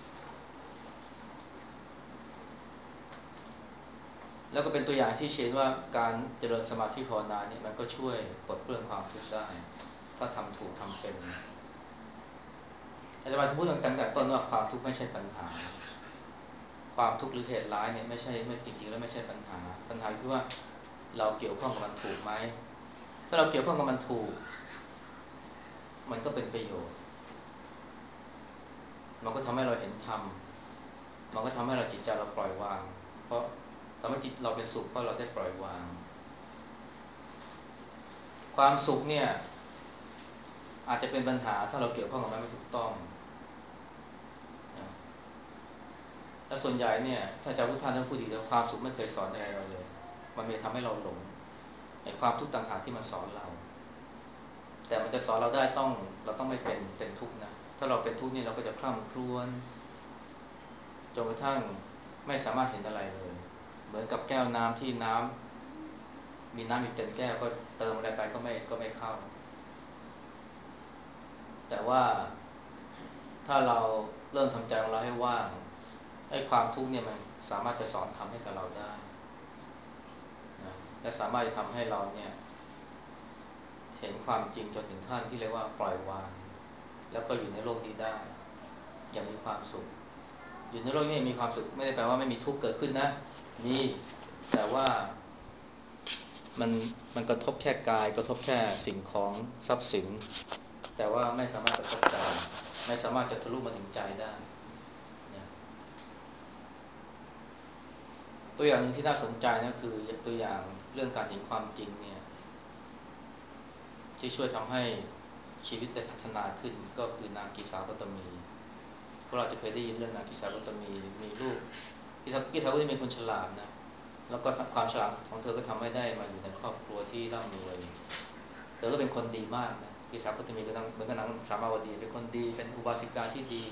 แล้วก็เป็นตัวอย่างที่เชื่อว่าการเจริญสมาธิภาวนาเนี่ยมันก็ช่วยปลดเปลื้องความทุกข์ได้ถ้าทำถูกทำเป็นอาจารย์พูดตั้งแต่ต้นว่าความทุกข์ไม่ใช่ปัญหาความทุกข์หรือเหตุร้ายเนี่ยไม่ใช่ไม่จริงๆแล้วไม่ใช่ปัญหาปัญหาคือว่าเราเกี่ยวข้องกับมันถูกไหมถ้าเราเกี่ยวข้องกับมันถูกมันก็เป็นประโยชน์มันก็ทำให้เราเห็นธรรมมันก็ทำให้เราจิตใจเราปล่อยวางเพราะทำให้จิตเราเป็นสุขเพราะเราได้ปล่อยวางความสุขเนี่ยอาจจะเป็นปัญหาถ้าเราเกี่ยวข้องกับมันไม่ถูกต้องนะและส่วนใหญ่เนี่ยถ้าจะพูดท่านท่านพูดดีแล้วความสุขไม่เคยสอนอะไรเราเลยมันมีทำให้เราหลงในความทุกข์ต่างหากที่มันสอนเราแต่มันจะสอนเราได้ต้องเราต้องไม่เป็นเป็นทุกข์นะถ้าเราเป็นทุกข์นี่เราก็จะคร่ำครวญจนกระทั่งไม่สามารถเห็นอะไรเลยเหมือนกับแก้วน้ำที่น้ำมีน้ำอยู่เต็มแก้วก็เติมอะไรไปก็ไม่ก็ไม่เข้าแต่ว่าถ้าเราเริ่มทำใจของเราให้ว่างไอ้ความทุกข์เนี่ยมันสามารถจะสอนทำให้กับเราได้นะและสามารถจะทำให้เราเนี่ยเห็นความจริงจนถึงขั้นที่เรียกว่าปล่อยวางแล้วก็อยู่ในโลกนี้ได้อย่างมีความสุขอยู่ในโลกนี้มีความสุขไม่ได้แปลว่าไม่มีทุกข์เกิดขึ้นนะมีแต่ว่ามันมันกระทบแค่กายกระทบแค่สิ่งของทรัพย์สินแต่ว่าไม่สามารถกระทบใจไม่สามารถจะทะลุมาถึงใจได้นะตัวอย่างนึงที่น่าสนใจนะคือตัวอย่างเรื่องการเห็นความจริงเนี่ยที่ช่วยทำให้ชีวิตได้พัฒนาขึ้นก็คือนางกิสาวกตมีพวกเราจะเคยได้ยินเรื่องนางกิสาวกตมีมีลูกกิสากิสาวกตมีเป็นคนฉลาดนะแล้วก็ความฉลาดของเธอก็ทำให้ได้มาอยู่ในครอบครัวที่ร่ำรวยเธอก็เป็นคนดีมากนะกิสาวกตมีก็เหมือนกับนางสามาวดีเป็นคนดีเป็นอุบาสิกาที่ดี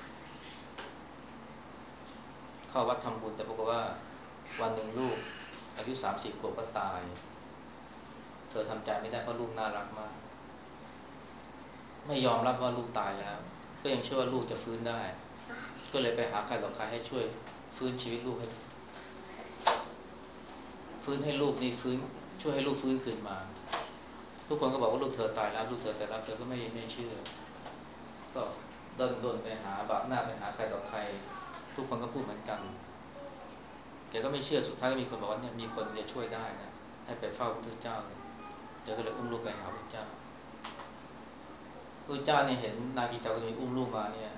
เข้าวัดทำบุญแต่ปรากฏว่าวันหนึ่งลูกอายุสามสิบขวบก็ตายเธอทำใจไม่ได้เพราะลูกน่ารักมากไม่ยอมรับว่าลูกตายแล้วก็ยังเชื่อว่าลูกจะฟื้นได้ก็เลยไปหาใครต่อใครให้ช่วยฟื้นชีวิตลูกให้ฟื้นให้ลูกนี่ฟื้นช่วยให้ลูกฟื้นคืนมาทุกคนก็บอกว่าลูกเธอตายแล้วลูกเธอตายแล้วเธอก็ไม่ไม่เชื่อก็เดินโดนไปหาบากหน้าไปหาใครต่อใครทุกคนก็พูดเหมือนกันแกก็ไม่เชื่อสุดท้ายก็มีคนบอกว่าเนี่ยมีคนจะช่วยได้นะให้ไปเฝ้าพระพุทธเจ้าเลยเธอก็เลยอุ้มลูกไปหาพระพุทธเจ้าพระพุทธเจ้าเนี่ยเห็นนางกิจจารณีอุ้มลูกมาเนี่ย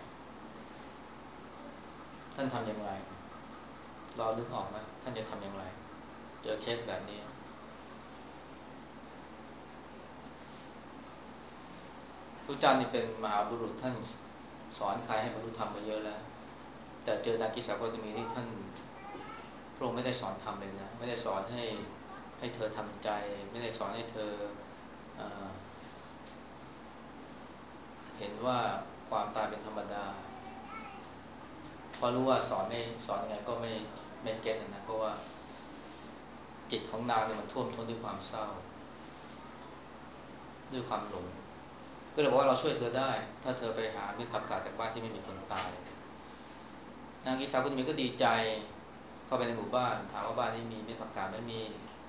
ท่านทำอย่างไรเรานึกออกไหมท่านจะทำอย่างไรเจอเคสแบบนี้พระเจ้านี่เป็นมหาบุรุษท่านสอนใครให้บรรลุธรรมมาเยอะแล้วแต่เจอนางกิสาวกตมีนี่ท่านพระองค์ไม่ได้สอนธรรมเลยนะไม่ได้สอนให้ให้เธอทำใจไม่ได้สอนให้เธอเอ่อเห็นว่าความตายเป็นธรรมดาเพราะรู้ว่าสอนไม่สอนยังไงก็ไม่ไม่เก็ตนะเพราะว่าจิตของนางเนี่ยมันท่วมท้นด้วยความเศร้าด้วยความหลงก็เลยบอกว่าเราช่วยเธอได้ถ้าเธอไปหามิตรผักกาดจากบ้านที่ไม่มีคนตายนางกิสาวกตมีก็ดีใจเข้าไปในหมู่บ้านถามว่าบ้านนี้มีมิตรผักกาดไม่มี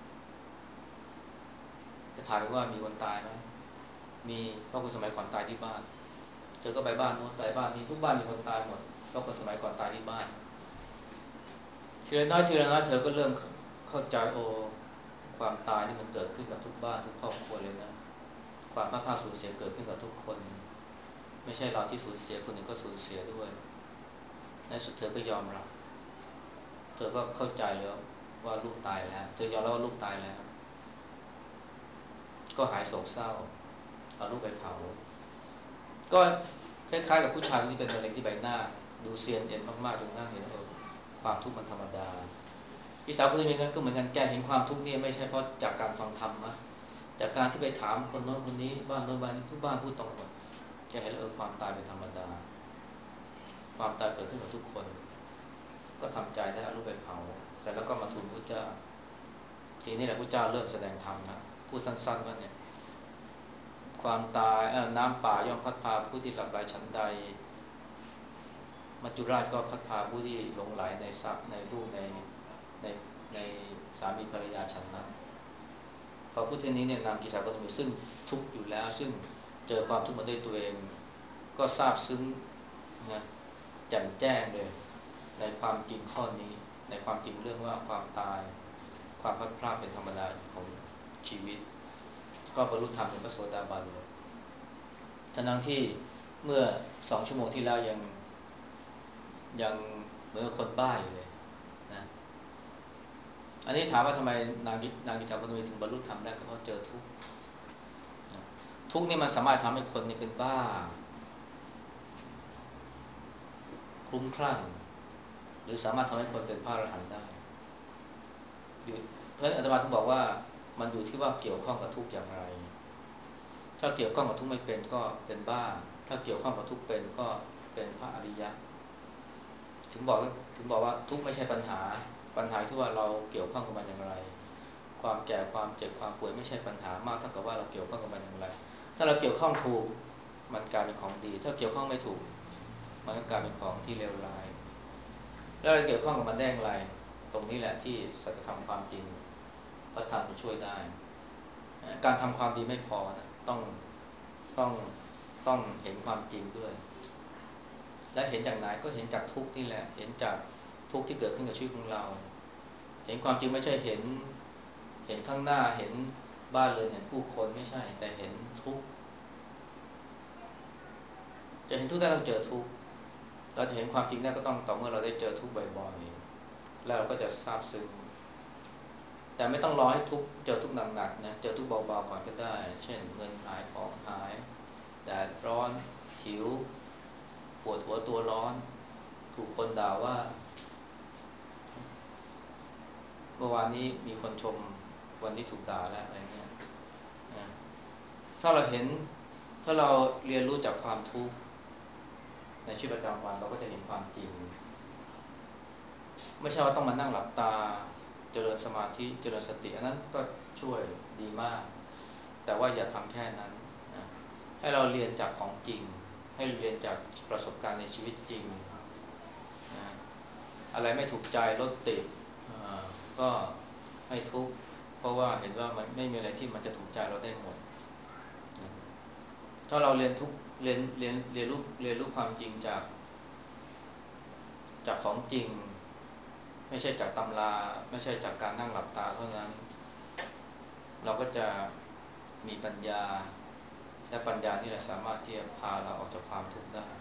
จะถามว่ามีคนตายไหมมีเพราะคนสมัยก่อนตายที่บ้านเธอก็ไปบ้านโน้นไปบ้านนี้ทุกบ้านมีคนตายหมดเพราะคนสมัยก่อนตายที่บ้านทีละน้อยทีละน้อยเธอก็เริ่มเข้าใจโอความตายนี่มันเกิดขึ้นกับทุกบ้านทุกครอบครัวเลยนะความพลาดพลาดสูญเสียเกิดขึ้นกับทุกคนไม่ใช่เราที่สูญเสียคนหนึ่งก็สูญเสียด้วยในสุดเธอก็ยอมรับเธอก็เข้าใจแล้วว่าลูกตายแล้วเธอยอมรับว่าลูกตายแล้วก็หายโศกเศร้าเอาลูกไปเผาก็คล้ายๆกับผู้ชายที่เป็นมะเร็งที่ใบหน้าดูเซียนเอ็นมากๆจนนั่งเห็นเออความทุกข์มันธรรมดาพี่สาวคนนี้ก็เหมือนกันแกเห็นความทุกข์นี่ไม่ใช่เพราะจากการฟังธรรมนะจากการที่ไปถามคนโน้นคนนี้บ้านโน้นบ้านทุกบ้านพูดตรงกันหมดแกเห็นเออความตายเป็นธรรมดาความตายเกิดขึ้นกับทุกคนก็ทำใจได้เอาลูกไปเผาเสร็จแล้วก็มาทูลพระเจ้าทีนี้แหละพระเจ้าเริ่มแสดงธรรมนะพูดสั้นๆว่าเนี่ยความตายน้ำป่าย่อมพัดพาผู้ที่หลับไหลฉันใดมัจจุราชก็พัดพาผู้ที่หลงไหลในทรัพย์ในรูปในในในสามีภรรยาฉันนั้นพอพูดเช่นนี้เนี่ยนางกิสากตมีซึ่งทุกข์อยู่แล้วซึ่งเจอความทุกข์มาด้วยตัวเองก็ทราบซึ้งนะแจ่มแจ้งเลยในความจริงข้อนี้ในความจริงเรื่องว่าความตายความพลัดพรากเป็นธรรมดาของชีวิตก็บรรลุธรรมเป็นพระโสดาบันเลยทั้งที่เมื่อสองชั่วโมงที่แล้วยังยังเหมือนคนบ้าอยู่เลยนะอันนี้ถามว่าทำไมนางนางกิจจาพนมถึงบรรลุธรรมได้ก็เพราะเจอทุกข์ทุกข์นี่มันสามารถทำให้คนนี่เป็นบ้าคลุ้มคลั่งหรือสามารถทำให้คนเป็นพระอรหันต์ได้อยู่เพราะฉะนั้นอาตมาถึงบอกว่ามันอยู่ที่ว่าเกี่ยวข้องกับทุกข์อย่างไรถ้าเกี่ยวข้องกับทุกข์ไม่เป็นก็เป็นบ้าถ้าเกี่ยวข้องกับทุกข์เป็นก็เป็นพระอริยะถึงบอกถึงบอกว่าทุกข์ไม่ใช่ปัญหาปัญหาที่ว่าเราเกี่ยวข้องกับมันอย่างไรความแก่ความเจ็บความป่วยไม่ใช่ปัญหามากเท่ากับว่าเราเกี่ยวข้องกับมันอย่างไรถ้าเราเกี่ยวข้องถูกมันกลายเป็นของดีถ้าเกี่ยวข้องไม่ถูกมันก็กลายเป็นของที่เลวร้ายแล้วเราเกี่ยวข้องกับมันได้อย่างไรตรงนี้แหละที่สัจธรรมความจริงพระธรรมจะช่วยได้การทำความดีไม่พอนะต้องต้องต้องเห็นความจริงด้วยและเห็นจากไหนก็เห็นจากทุกข์นี่แหละเห็นจากทุกข์ที่เกิดขึ้นกับชีวิตของเราเห็นความจริงไม่ใช่เห็นเห็นข้างหน้าเห็นบ้านเรือนเห็นผู้คนไม่ใช่แต่เห็นทุกข์จะเห็นทุกข์ได้ต้องเจอทุกข์เราจะเห็นความจริงได้ก็ต้องต่อเมื่อเราได้เจอทุกข์บ่อยๆแล้วเราก็จะทราบซึ้งแต่ไม่ต้องรอให้ทุกข์เจอทุกข์หนักๆนะเจอทุกข์เบาๆก่อนก็ได้เช่นเงินหายของหายแดดร้อนหิวปวดหัวตัวร้อนถูกคนด่าว่าเมื่อวานนี้มีคนชมวันนี้ถูกด่าแล้วอะไรเงี้ยนะถ้าเราเห็นถ้าเราเรียนรู้จากความทุกข์ในชีวิตประจำวันเราก็จะเห็นความจริงไม่ใช่ว่าต้องมานั่งหลับตาเจริญสมาธิเจริญสติอันนั้นก็ช่วยดีมากแต่ว่าอย่าทำแค่นั้นนะให้เราเรียนจากของจริงให้เรียนจากประสบการณ์ในชีวิตจริงนะอะไรไม่ถูกใจรถติดก็ให้ทุกข์เพราะว่าเห็นว่ามันไม่มีอะไรที่มันจะถูกใจเราได้หมดนะถ้าเราเรียนทุกเรียนเรียนเรียนรู้เรียนรู้ความจริงจากจากของจริงไม่ใช่จากตำราไม่ใช่จากการนั่งหลับตาเท่านั้นเราก็จะมีปัญญาและปัญญานี่แหละสามารถที่จะพาเราออกจากความทุกข์ได้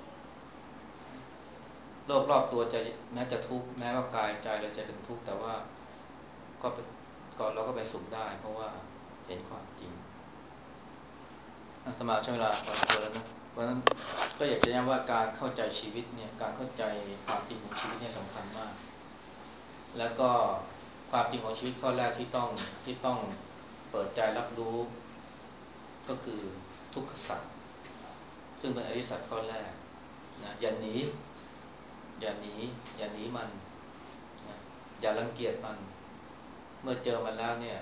โลกรอบตัวจะแม้จะทุกข์แม้ว่ากายใจเราจะเป็นทุกข์แต่ว่าก็ก็เราก็เป็นสุขได้เพราะว่าเห็นความจริงอาตมาใช้เวลาพอสมควรแล้วนะเพราะฉะนั้นก็อยากจะย้ำว่าการเข้าใจชีวิตเนี่ยการเข้าใจความจริงของชีวิตเนี่ยสำคัญมากแล้วก็ความจริงของชีวิตข้อแรกที่ต้องที่ต้องเปิดใจรับรู้ก็คือทุกขสัจซึ่งเป็นอริยสัจข้อแรกนะอย่าหนีอย่าหนีอย่าหนีมันนะอย่ารังเกียจมันเมื่อเจอมันแล้วเนี่ย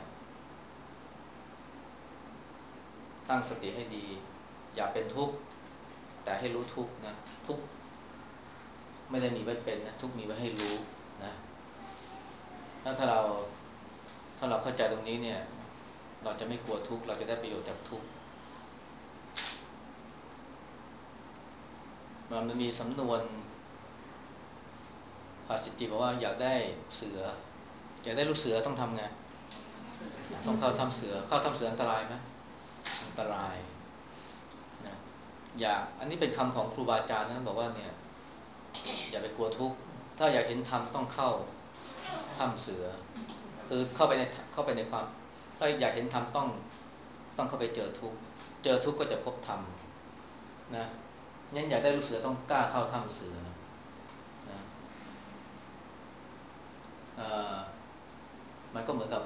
ตั้งสติให้ดีอย่าเป็นทุกข์แต่ให้รู้ทุกข์นะทุกข์ไม่ได้มีไว้เป็นนะทุกข์มีไว้ให้รู้นะถ้าถ้าเราถ้าเราเข้าใจตรงนี้เนี่ยเราจะไม่กลัวทุกข์เราจะได้ประโยชน์จากทุกข์มันมีสำนวนภาษิตจีนบอกว่าอยากได้เสืออยากได้ลูกเสือต้องทำไงต้องเข้าถ้ำเสือเข้าถ้ำเสืออันตรายไหมอันตรายนะอย่าอันนี้เป็นคำของครูบาอาจารย์นะบอกว่าเนี่ยอย่าไปกลัวทุกข์ถ้าอยากเห็นธรรมต้องเข้าถ้ำเสือคือเข้าไปในเข้าไปในความถ้าอยากเห็นธรรมต้องต้องเข้าไปเจอทุกข์เจอทุกข์ก็จะพบธรรมนะงั้นอยากได้ลูกเสือต้องกล้าเข้าถ้ำเสือนะมันก็เหมือนกับ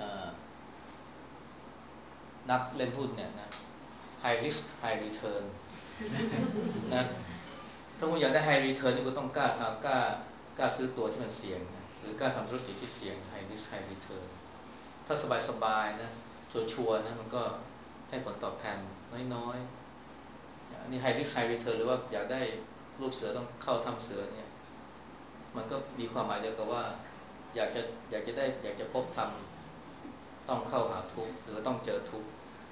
นักเล่นหุ้นเนี่ยนะ high risk high return นะถ้าคุณอยากได้ high return นี่คุณต้องกล้าทำกล้ากล้าซื้อตัวที่มันเสี่ยงนะหรือกล้าทำธุรกิจที่เสี่ยง high risk high return ถ้าสบายๆนะชัวร์ๆนะมันก็ให้ผลตอบแทนน้อยๆอันนี้ high risk high return หรือว่าอยากได้ลูกเสือต้องเข้าถ้ำเสือเนี่ยมันก็มีความหมายเดียวกับว่าอยากจะอยากจะได้อยากจะพบธรรมต้องเข้าหาทุกข์หรือต้องเจอทุกข์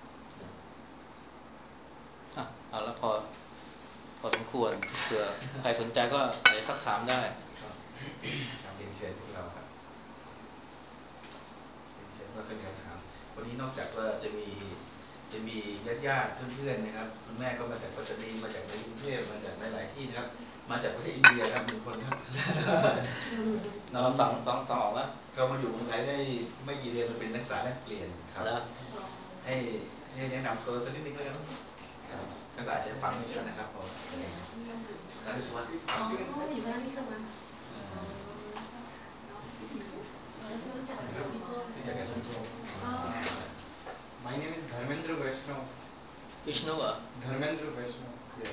อ่ะเอาแล้วพอพอสมควรเผื่อใครสนใจก็อาจจะสักถามได้ครับเรียนเชิญพวกเราครับก็มีคำถามวันนี้นอกจากว่าจะมีจะมีญาติญาติเพื่อนๆนะครับคุณแม่ก็มาจากปัตตานีมาจากในกรุงเทพมาจากหลายๆที่นะครับมาจากประเทศอินเดียครับหนึ่งคนครับเราฟังฟังฟังออกไหมก็มาอยู่เมืองไทยได้ไม่กี่เดือนมันเป็นนักศึกษาแลกเปลี่ยนครับให้ให้แนะนำตัวสักนิดนึงเลยครับก็อาจจะฟังไม่ชัดนะครับผมการวิศวะอ๋ออยู่คณะวิศวะรู้จักกันรู้จักกันสังคม My name is Dharmendra Vaishnav. Vishnu เหรอ Dharmendra Vaishnav. Yeah.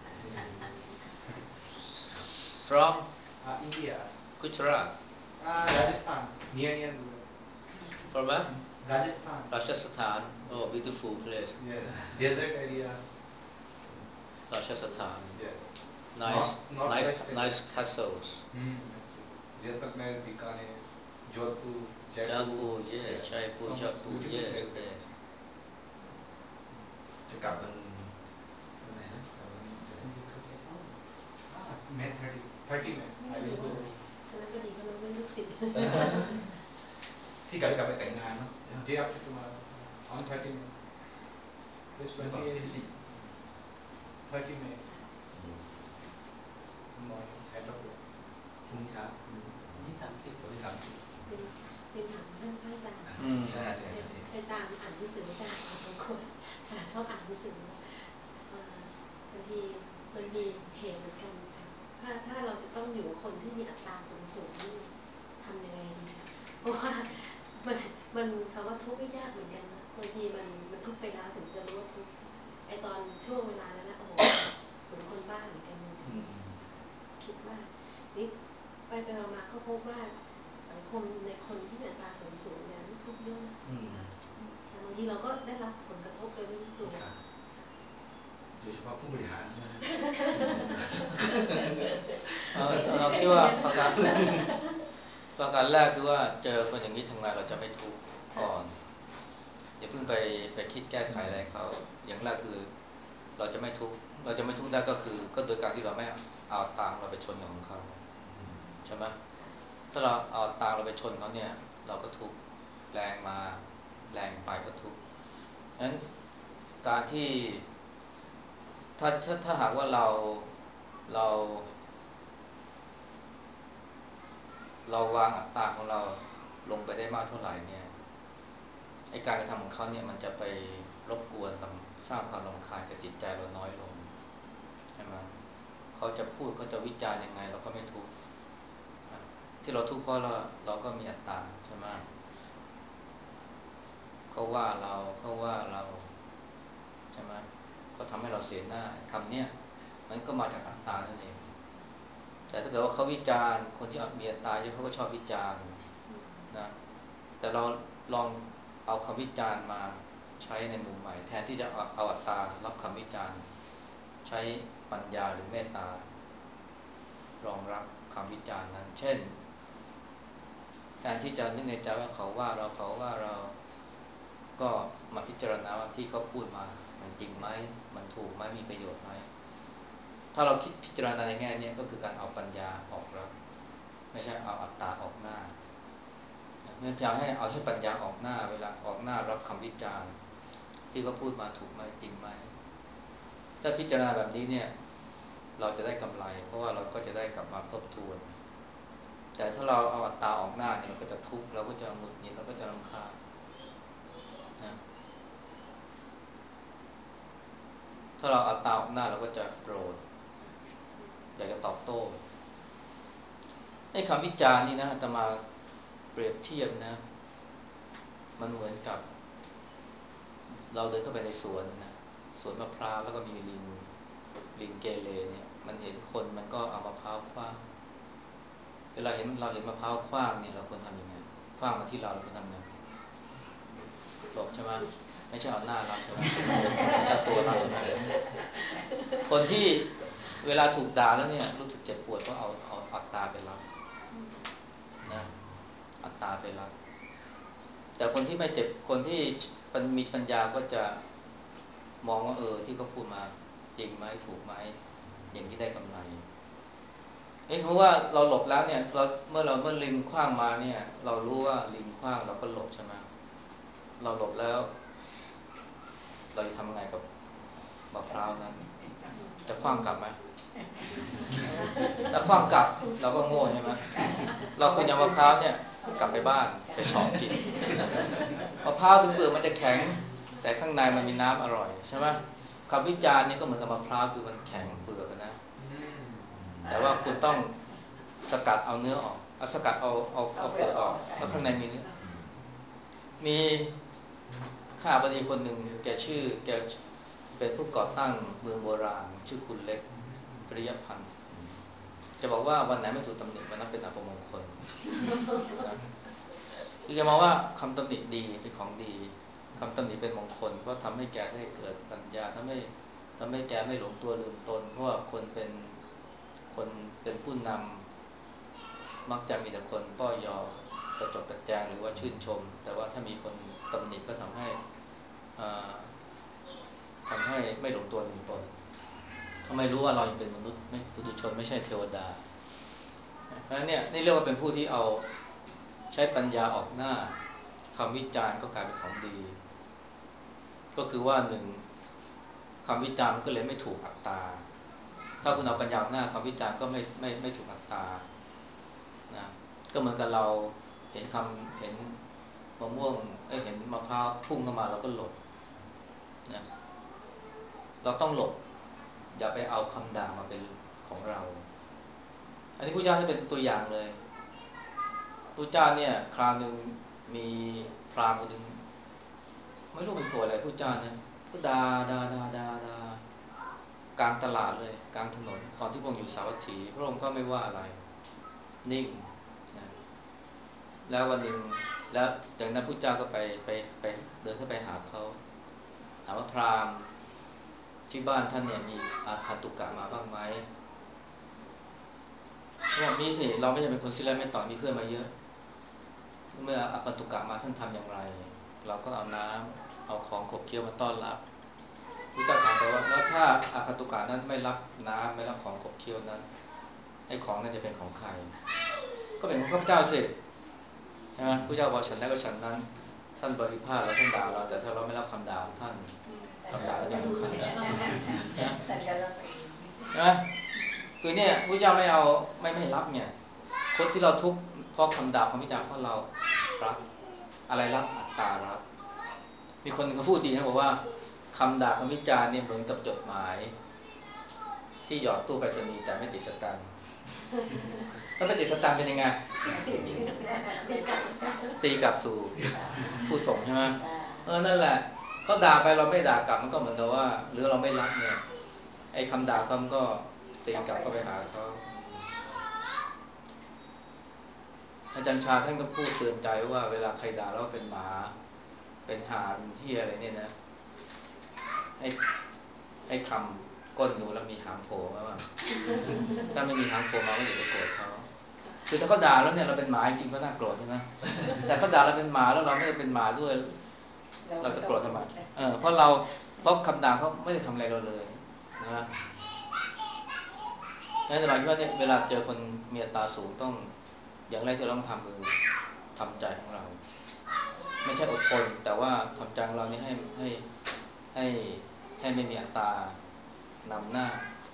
from Uh, India. Gujarat Uh, Rajasthan. Near near. from where Rajasthan. Rajasthan oh beautiful place Yes. Desert area. Rajasthan Yes. nice North, nice northwest nice castles Hmm. Jaisalmer, Bikaner, Jodhpur, Jaipur. Jaipur yes Jaipur Some Jaipur beautiful yes places. yes จะกลับมันวันไหนนะ Ah, May thirty. thirty May. I will go. ที่กลับจะกลับไปแต่งงานเนาะ Day after tomorrow. On thirty May. It's ที่ twenty-eight. สี่ thirty May. Morning. Eight o'clock. พรุ่งนี้ครับที่สามสิบวันที่สามสิบเป็นเป็นถามท่านพระอาจารย์อืมใช่ใช่ใช่เคยตามอ่านหนังสืออาจารย์พอสมควรแต่ชอบอ่านหนังสือเอ่อบางทีมันมีเหตุเหมือนกันค่ะถ้าถ้าเราจะต้องอยู่กับคนที่มีอัตราสูงสูงนี่ทำยังไงดีคะเพราะว่ามันมันคำว่าทุกข์ไม่ยากเหมือนกันนะบางทีมันมันทุกข์ไปแล้วถึงจะรู้ว่าทุกข์ไอตอนช่วงเวลานั้นนะโอ้โหเหมือนคนบ้าเหมือนกันนะอืมคิดว่านี่ไปไปมาๆก็พบว่าสังคมในคนที่มีอัตราสูงสูงเนี่ยทุกข์เยอะนะอืมแต่บางทีเราก็ได้รับผลกระทบโดยไม่รู้ตัวครับโดยเฉพาะผู้บริหารนะเอ่อเราคิดว่าประการประการแรกคือว่าเจอคนอย่างนี้ทำไงเราจะไม่ทุกข์ก่อนอย่าเพิ่งไปไปคิดแก้ไขอะไรเขาอย่างแรกคือเราจะไม่ทุกข์เราจะไม่ทุกข์ได้ก็คือก็โดยการที่เราไม่เอาตังเราไปชนกับของเขาใช่ไหมถ้าเราเอาตังเราไปชนเขาเนี่ยเราก็ทุกข์แรงมาแรงไปก็ทุกข์งั้นการที่ถ้าถ้าถ้าหากว่าเราเรา เราวางอัตราของเราลงไปได้มากเท่าไหร่เนี่ยไอการกระทำของเขาเนี่ยมันจะไปรบกวนทำสร้างความรำคาญกับจิตใจเราน้อยลงใช่ไหมเขาจะพูดเขาจะวิจารณ์ยังไงเราก็ไม่ทุกข์ที่เราทุกข์เพราะเราเราก็มีอัตตาใช่ไหมเขาว่าเราเขาว่าเราใช่ไหมเขาทำให้เราเสียหน้าคำเนี้ยมันก็มาจากอัตตานั่นเองแต่ถ้าเกิดว่าเขาวิจารณ์คนที่มีอัตตาเยอะเขาก็ชอบวิจารณ์นะแต่เราลองเอาคำวิจารณ์มาใช้ในมุมใหม่แทนที่จะเอาเอาอัตตารับคำวิจารณ์ใช้ปัญญาหรือเมตตารองรับคำวิจารณ์นั้นเช่นแทนที่จะนึกในใจว่าเขาว่าเราเขาว่าเราก็มาพิจารณาว่าที่เขาพูดมามันจริงไหมมันถูกไหมมีประโยชน์ไหมถ้าเราคิดพิจารณาในแง่นี้ก็คือการเอาปัญญาออกรับไม่ใช่เอาอัตตาออกหน้าพยายามให้เอาให้ปัญญาออกหน้าเวลาออกหน้ารับคำวิจารณ์ที่เขาพูดมาถูกไหมจริงไหมถ้าพิจารณาแบบนี้เนี่ยเราจะได้กำไรเพราะว่าเราก็จะได้กลับมาทบทวนแต่ถ้าเราเอาอัตตาออกหน้าเนี่ยเราก็จะทุกข์เราก็จะหงุดหงิดเราก็จะรำคาญนะถ้าเราเอาอัตตาออกหน้าเราก็จะโกรธอยากจะตอบโต้ไอ้คำวิจารณ์นี่นะอาตมาเปรียบเทียบนะมันเหมือนกับเราเดินเข้าไปในสวนนะสวนมะพร้าวแล้วก็มีลิงลิงเกเรเนี่ยมันเห็นคนมันก็เอามะพร้าวคว้างเวลาเห็นเราเห็นมะพร้าวคว้างเนี่ยเราควรทำยังไงคว้างมาที่เราเราควรทำยังไงหลบใช่ไหมไม่ใช่เอาหน้าเราใช่ไหมเอาตัวเราใช่ไหมคนที่เวลาถูกด่าแล้วเนี่ยรู้สึกเจ็บปวดเพราะเอาเอาอัตตาไปรับนะอัตตาไปรับแต่คนที่ไม่เจ็บคนที่มีปัญญาก็จะมองว่าเออที่เขาพูดมาจริงไหมถูกไหมอย่างที่ได้กำไรเอ้สมมติว่าเราหลบแล้วเนี่ยเราเมื่อเราเมื่อลิงขว้างมาเนี่ยเรารู้ว่าลิงขว้างเราก็หลบใช่ไหมเราหลบแล้วเราจะทำไงกับมะพร้าวนั้นจะคว้างกลับไหมถ้าคว้างกลับเราก็โง่ใช่ไหมเราควรจะมะพร้าวเนี่ยกลับไปบ้านไปเฉาะกินมะพร้าวถึงเปลือกมันจะแข็งแต่ข้างในมันมีน้ำอร่อยใช่ไหมคำวิจารณ์นี่ก็เหมือนกับมะพร้าวคือมันแข็งเปลือกนะแต่ว่าคุณต้องสกัดเอาเนื้อออกเอาสกัดเอาเอาเอาเปลือกออกแล้วข้างในมีเนื้อมีข้าบดีคนหนึ่งแกชื่อแกเป็นผู้ก่อตั้งเมืองโบราณชื่อคุณเล็กปริยพันธ์จะบอกว่าวันไหนไม่ถูกตำหนิวันนั้นเป็นอัปมงคลนะคือจะมองว่าคำตำหนิดีเป็นของดีคำตำหนิเป็นมงคลเพราะทำให้แกได้เกิดปัญญาทำให้ทำให้แกไม่หลงตัวลืมตนเพราะว่าคนเป็นคนเป็นผู้นำมักจะมีแต่คนป้อยอประจบประแจงหรือว่าชื่นชมแต่ว่าถ้ามีคนตำหนิก็ทำให้ทำให้ไม่หลงตัวลืมตนทำไมรู้ว่าเรายังเป็นมนุษย์ไม่ปุถุชนไม่ใช่เทวดาเพราะฉะนั้นเนี่ยนี่เรียกว่าเป็นผู้ที่เอาใช้ปัญญาออกหน้าคำวิจารณ์ก็กลายเป็นของดีก็คือว่าหนึ่งคำวิจารณ์ก็เลยไม่ถูกอัตตาถ้าคุณเอาปัญญาออกหน้าคำวิจารณ์ก็ไม่ไม่ไม่ถูกอัตตานะก็เหมือนกับเราเห็นคำเห็นมะม่วงเอ้ยเห็นมะพร้าวพุ่งเข้ามาเราก็หลบนะเราต้องหลบอย่าไปเอาคำด่ามาเป็นของเราอันนี้พระเจ้านี่เป็นตัวอย่างเลยพระเจ้าเนี่ยคราวนึงมีพราหมณ์คนนึงไม่รู้เป็นตัวอะไรพระเจ้าเนี่ยก็ด่าด่าด่าด่าด่ากลางตลาดเลยกลางถนนตอนที่พระองค์อยู่สาวัตถีพระองค์ก็ไม่ว่าอะไรนิ่งนะแล้ววันหนึ่งแล้วจากนั้นพระเจ้าก็ไปไปไปเดินเข้าไปหาเขาถามว่าพราหมณ์ที่บ้านท่านเนี่ยมีอาคันตุกะมาบ้างไหมเขาบอกมีสิเราไม่ใช่เป็นคนซิลาไม่ต่อมีเพื่อนมาเยอะเมื่ออาคันตุกะมาท่านทำอย่างไรเราก็เอาน้ำเอาของขบเคี้ยวมาต้อนรับพระเจ้าถามไปว่าแล้วถ้าอาคันตุกะนั้นไม่รับน้ำไม่รับของขบเคี้ยวนั้นไอ้ของนั้นจะเป็นของใครก็เป็นของข้าพเจ้าสิใช่ไหมพระเจ้าบอกฉันได้ก็ฉันนั้นท่านบริพาทแล้วท่านด่าเราแต่ถ้าเราไม่รับคำด่าของท่านคำด่าแล้วเป็นของใครนะใช่ไหมคือเนี่ยพระเจ้าไม่เอาไม่ไม่รับเนี่ยคนที่เราทุกข์เพราะคำด่าคำวิจารณ์เพราะเรารับอะไรรับอัตตารับมีคนหนึ่งเขาพูดดีนะบอกว่าคำด่าคำวิจารณ์เนี่ยเหมือนกับจดหมายที่หยอดตู้ไปรษณีย์แต่ไม่ติดสแตมป์ถ้าไม่ติดสแตมป์เป็นยังไงตีกลับสู่ผู้ส่งใช่ไหมเออนั่นแหละก็ด่าไปเราไม่ด่ากลับมันก็เหมือนกับว่าหรือเราไม่รับเนี่ยไอ้คำด่าคำก็ตีกลับก็ไปหาเขาอาจารย์ชาท่านก็พูดเตือนใจว่าเวลาใครด่าเราเป็นหมาเป็นห่าเป็นเหี้ยอะไรเนี่ยนะให้ให้คำก้นดูแล้วมีหางโผล่มาว่าถ้าไม่มีหางโผล่มาก็อย่าไปโกรธเขาคือถ้าเขาด่าแล้วเนี่ยเราเป็นหมาจริงก็น่าโกรธใช่ไหมแต่เขาด่าเราเป็นหมาแล้วเราไม่ได้เป็นหมาด้วยเราจะโกรธทำไมเออเพราะเราเพราะคำด่าเขาไม่ได้ทำอะไรเราเลยนะนั่นหมายถึงว่าเนี่ยเวลาเจอคนมีอัตราสูงต้องอย่างแรกที่เราต้องทำคือทำใจของเราไม่ใช่อดทนแต่ว่าทำใจของเรานี่ให้ให้ให้ให้ไม่มีอัตตานำหน้า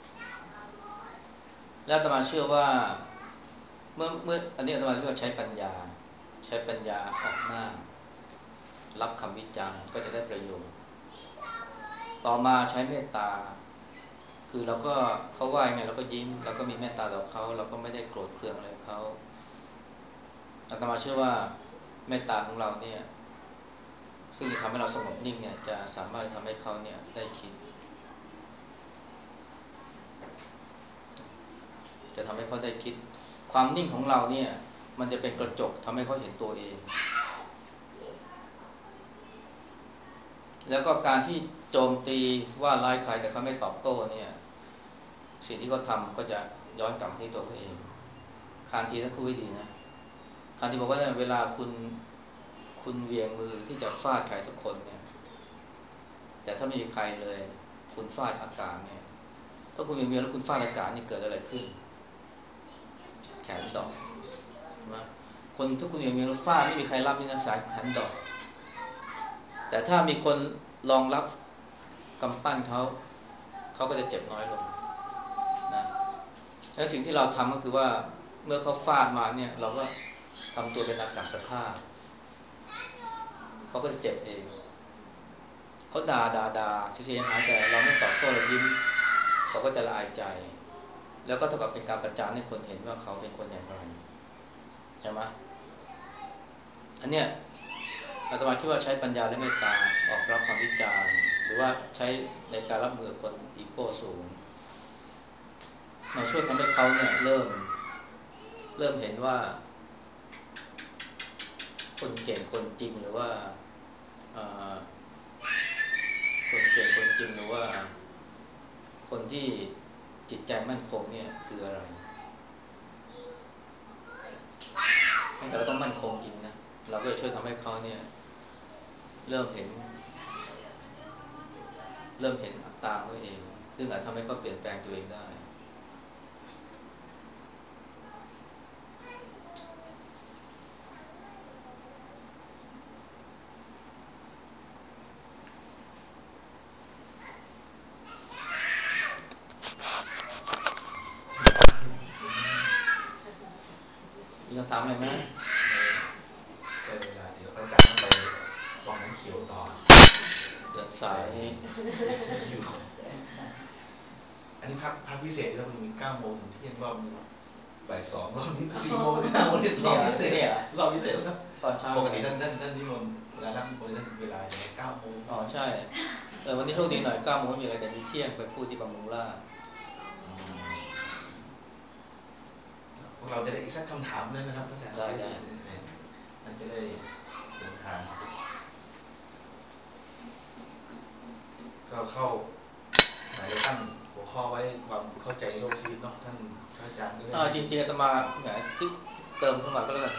แล้วอาตมาเชื่อว่าเมื่อเมื่ออันนี้อาตมาเชื่อว่าใช้ปัญญาใช้ปัญญาออกหน้ารับคำวิจารณ์ก็จะได้ประโยชน์ต่อมาใช้เมตตาคือเราก็เขาว่าไงเราก็ยิ้มเราก็มีเมตตาต่อเขาเราก็ไม่ได้โกรธเคืองอะไรเขาอาตมาเชื่อว่าเมตตาของเราเนี่ยซึ่งจะทำให้เราสงบนิ่งเนี่ยจะสามารถทำให้เขาเนี่ยได้คิดจะทำให้เขาได้คิดความนิ่งของเราเนี่ยมันจะเป็นกระจกทำให้เขาเห็นตัวเองแล้วก็การที่โจมตีว่าร้ายใครแต่เขาไม่ตอบโต้เนี่ยสิ่งที่เขาทำก็จะย้อนกลับที่ตัวเขาเองคานทีท่านพูดไว้ดีนะคานทีบอกว่าเวลาคุณคุณเวียงมือที่จะฟาดใครสักคนเนี่ยแต่ถ้าไม่มีใครเลยคุณฟาดอากาศเนี่ยถ้าคุณเวียงมือแล้วคุณฟาดอากาศนี่เกิดอะไรขึ้นแขนดอกนะคนถ้าคุณเวียงมือแล้วฟาดไม่มีใครรับนี่นะสายแขนดอกแต่ถ้ามีคนรองรับกำปั้นเขาเขาก็จะเจ็บน้อยลงนะแล้วสิ่งที่เราทำก็คือว่าเมื่อเขาฟาดมาเนี่ยเราก็ทำตัวเป็นอากาศธาตุเขาก็จะเจ็บเองเขาด่าด่าด่าเสียหายแต่เราไม่ตอบโต้เรายิ้มเขาก็จะละอายใจแล้วก็เท่ากับเป็นการประจานให้คนเห็นว่าเขาเป็นคนอย่างไรใช่ไหมอันเนี้ยอาตมาคิดว่าใช้ปัญญาและเมตตาออกรับความวิจารณ์หรือว่าใช้ในการรับมือคนอีโก้สูงมาช่วยทำให้เขาเนี่ยเริ่มเริ่มเห็นว่าคนเก่งคนจริงหรือว่าคนเก่งคนจริงหรือว่าคนที่จิตใจมั่นคงเนี่ยคืออะไรแต่เราต้องมั่นคงจริงนะเราก็จะช่วยทำให้เขาเนี่ยเริ่มเห็นเริ่มเห็นอัตตาตัวเองซึ่งอาจทำให้เขาเปลี่ยนแปลงตัวเองได้มีคำถามอะไรไหมได้เวลาเดี๋ยวอาจารย์ต้องไปวังน้ำเขียวต่อเดินสายอยู่อันนี้พักพักพิเศษแล้วมันมีเก้าโมงถึงเที่ยงรอบนึงบ่ายสองรอบนี้สี่โมงถึงห้าโมงนี่รอบพิเศษรอบพิเศษครับตอนเช้าปกติท่านท่านท่านที่มนเวลาท่านบริท่านเวลาอย่างเก้าโมงอ๋อใช่เออวันนี้โชคดีหน่อยเก้าโมงไม่มีอะไรแต่มีเที่ยงไปพูดที่บางมุงล่าพวกเราจะได้อีกสักคำถามได้ไหมครับอาจารย์ได้ได้ท่านจะได้เดินทางก็เข้าไหนตั้งหัวข้อไว้ความเข้าใจโลกชีวิตเนาะท่านอาจารย์ก็ได้อ่าจริงๆอาตมาแหมที่เติมเข้ามาก็แล้วกัน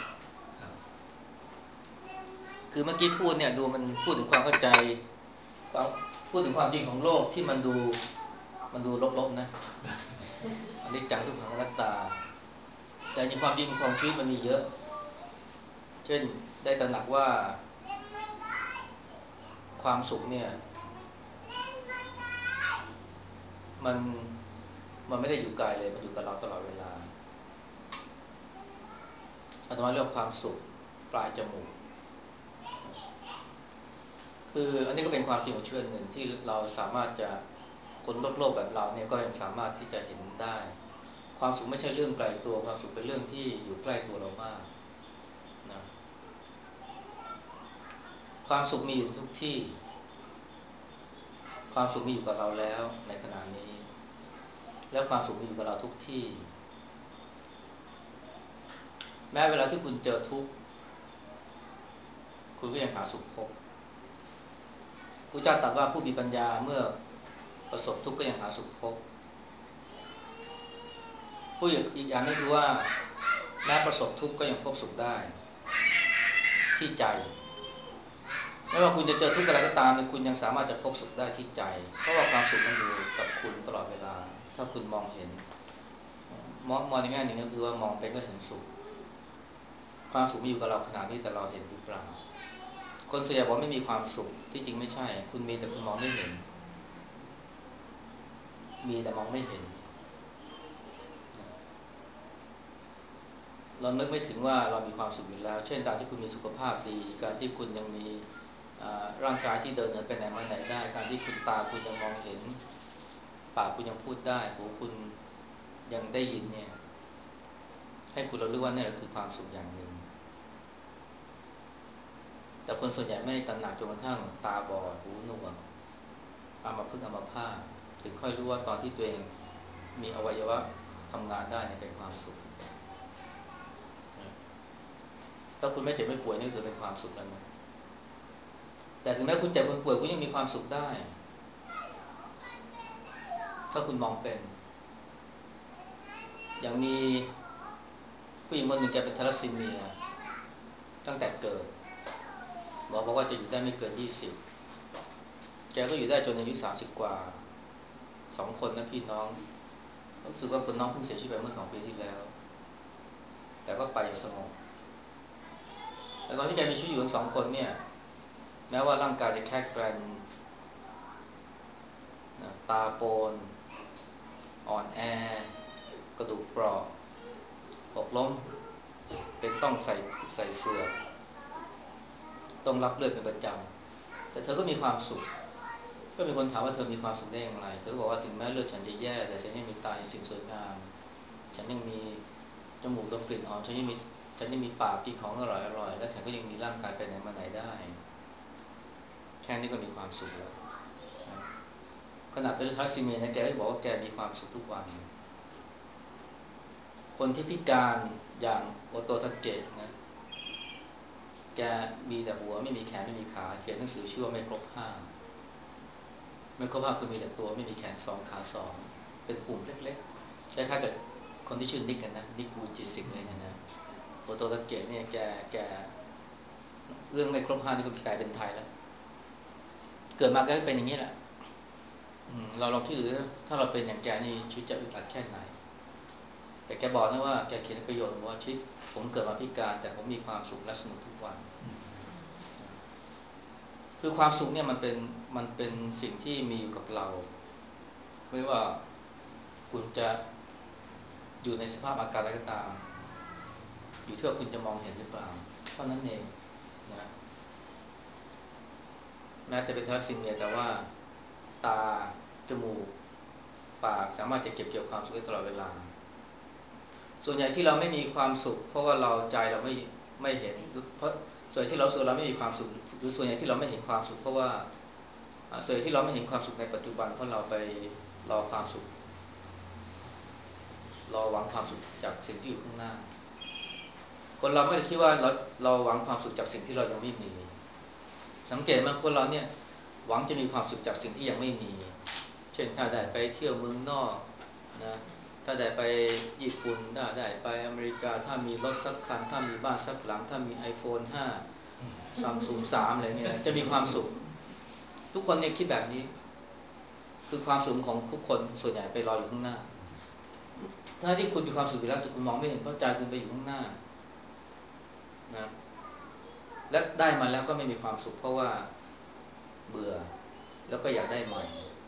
คือเมื่อกี้พูดเนี่ยดูมันพูดถึงความเข้าใจพูดถึงความจริงของโลกที่มันดูมันดูลบๆนะอันนี้จังทุกขังอนัตตาแต่ในความจริงของชีวิตมันมีเยอะเช่นได้ตระหนักว่าความสุขเนี่ยมันมันไม่ได้อยู่ไกลเลยมันอยู่กับเราตลอดเวลาอาตมาเรียกความสุขปลายจมูกคืออันนี้ก็เป็นความจริงของชีวิตหนึ่งที่เราสามารถจะคนโลกโลกแบบเราเนี่ยก็ยังสามารถที่จะเห็นได้ความสุขไม่ใช่เรื่องไกลตัวความสุขเป็นเรื่องที่อยู่ใกล้ตัวเรามากนะความสุขมีอยู่ทุกที่ความสุขมีอยู่กับเราแล้วในขณะนี้แล้วความสุขมีอยู่กับเราทุกที่แม้เวลาที่คุณเจอทุกข์คุณก็ยังหาสุขพบพระเจ้าตรัสว่าผู้มีปัญญาเมื่อประสบทุกข์ก็ยังหาสุขพบผู้อีกอย่างนึงคือว่าแม้ประสบทุกข์ก็ยังพบสุขได้ที่ใจไม่ว่าคุณจะเจอทุกข์อะไรก็ตามคุณยังสามารถจะพบสุขได้ที่ใจเพราะว่าความสุขมันอยู่กับคุณตลอดเวลาถ้าคุณมองเห็นมองมองในแง่หนึ่งก็คือว่ามองไปก็เห็นสุขความสุขมีอยู่กับเราขนาดนี้แต่เราเห็นหรือเปล่าคนส่วนใหญ่บอกไม่มีความสุขที่จริงไม่ใช่คุณมีแต่คุณมองไม่เห็นมีแต่มองไม่เห็นเรานึกไม่ถึงว่าเรามีความสุขอยู่แล้วเช่นการที่คุณมีสุขภาพดีการที่คุณยังมีร่างกายที่เดินเหินไปไหนมาไหนได้การที่คุณตาคุณยังมองเห็นปากคุณยังพูดได้หูคุณยังได้ยินเนี่ยให้คุณเรารู้ว่านี่แหละคือความสุขอย่างหนึ่งแต่คนส่วนใหญ่ไม่ตระหนักจนกระทั่งตาบอดหูหนวกอัมพฤกษ์อัมพาตถึงค่อยรู้ว่าตอนที่ตัวเองมีอวัยวะทำงานได้เนี่ยเป็นความสุขถ้าคุณไม่เจ็บไม่ป่วยนี่ถือเป็นความสุขแล้วนะแต่ถึงแม้คุณเจ็บคุณป่วยคุณยังมีความสุขได้ถ้าคุณมองเป็นอย่างมีผู้หญิงคนหนึ่งแกเป็นทาลัสซีเมียตั้งแต่เกิดหมอบอกว่าจะอยู่ได้ไม่เกินยี่สิบแกก็อยู่ได้จนอายุสามสิบกว่าสองคนนะพี่น้องรู้สึกว่าคนน้องเพิ่งเสียชีวิตไปเมื่อสองปีที่แล้วแต่ก็ไปอย่างสงบแต่ตอนที่แกมีชีวิตอยู่กันสองคนเนี่ยแม้ว่าร่างกายจะแข็งแกร่งนะตาโปนอ่อนแอกระดูกเปราะหกล้มเป็นต้องใส่ใส่เฟือกต้องรับเลือดเป็นประจำแต่เธอก็มีความสุขก็มีคนถามว่าเธอมีความสุขได้อย่างไรเธอก็บอกว่าถึงแม้เลือดฉันจะแย่แต่ฉันยังมีตาอย่างสิ่งสวยงามฉันยังมีจมูกดมกลิ่นหอมฉันยังมีฉันยังมีปากกินของอร่อยอร่อยและฉันก็ยังมีร่างกายไปไหนมาไหนได้แค่นี้ก็มีความสุขแล้วขณะเป็นทัสซิเมียนะแกก็บอกว่าแกมีความสุขทุกวันคนที่พิการอย่างโอโตทาเกะนะแกมีแต่หัวไม่มีแขนไม่มีขาเขียนหนังสือชื่อว่าไม่ครบห้าไม่ครบห้าคือมีแต่ตัวไม่มีแขนสองขาสองเป็นปุ่มเล็กๆคล้ายๆกับคนที่ชื่อนิกกันนะนิกบูจิสิกเลยนะโอโตทาเกะเนี่ยแกแกเรื่องไม่ครบห้านี่ก็แปลเป็นไทยแล้วเกิดมาก็เป็นอย่างนี้แหละเราลองคิดดูถ้าเราเป็นอย่างแกนี่ชีวิตจะอึดอัดแค่ไหนแต่แกบอกนะว่าแกเขียนประโยชน์ว่าชีวิตผมเกิดมาพิการแต่ผมมีความสุขและสนุกทุกวันคือความสุขเนี่ยมันเป็นมันเป็นสิ่งที่มีอยู่กับเราไม่ว่าคุณจะอยู่ในสภาพอากาศอะไรก็ตามอยู่ที่ว่าคุณจะมองเห็นหรือเปล่าเท่านั้นเองนะแม้จะเป็นทาลัสซีเมียแต่ว่าตาจมูกปากสามารถจะเก็บเกี่ยวความสุขได้ตลอดเวลาส่วนใหญ่ที่เราไม่มีความสุขเพราะว่าเราใจเราไม่ไม่เห็นเพราะส่วนที่เราส่วนเราไม่มีความสุขหรือส่วนใหญ่ที่เราไม่เห็นความสุขเพราะว่าส่วนใหญ่ที่เราไม่เห็นความสุขในปัจจุบันเพราะเราไปรอความสุขรอหวังความสุขจากสิ่งที่อยู่ข้างหน้าคนเราไม่ได้คิดว่าเราเราหวังความสุขจากสิ่งที่เรายังไม่มีสังเกตไหมคนเราเนี่ยหวังจะมีความสุขจากสิ่งที่ยังไม่มีเช่นถ้าได้ไปเที่ยวเมืองนอกนะถ้าได้ไปญี่ปุ่นถ้าได้ไปอเมริกาถ้ามีรถสักคันถ้ามีบ้านสักหลังถ้ามี ไอโฟน ห้า ซัมซุง สามอะไรเนี่ยจะมีความสุขทุกคนเนี่ยคิดแบบนี้คือความสุขของทุกคนส่วนใหญ่ไปรออยู่ข้างหน้าถ้าที่คุณมีความสุขอยู่แล้วแต่คุณมองไม่เห็นเพราะใจคุณไปอยู่ข้างหน้านะและได้มาแล้วก็ไม่มีความสุขเพราะว่าเบื่อแล้วก็อยากได้ใหม่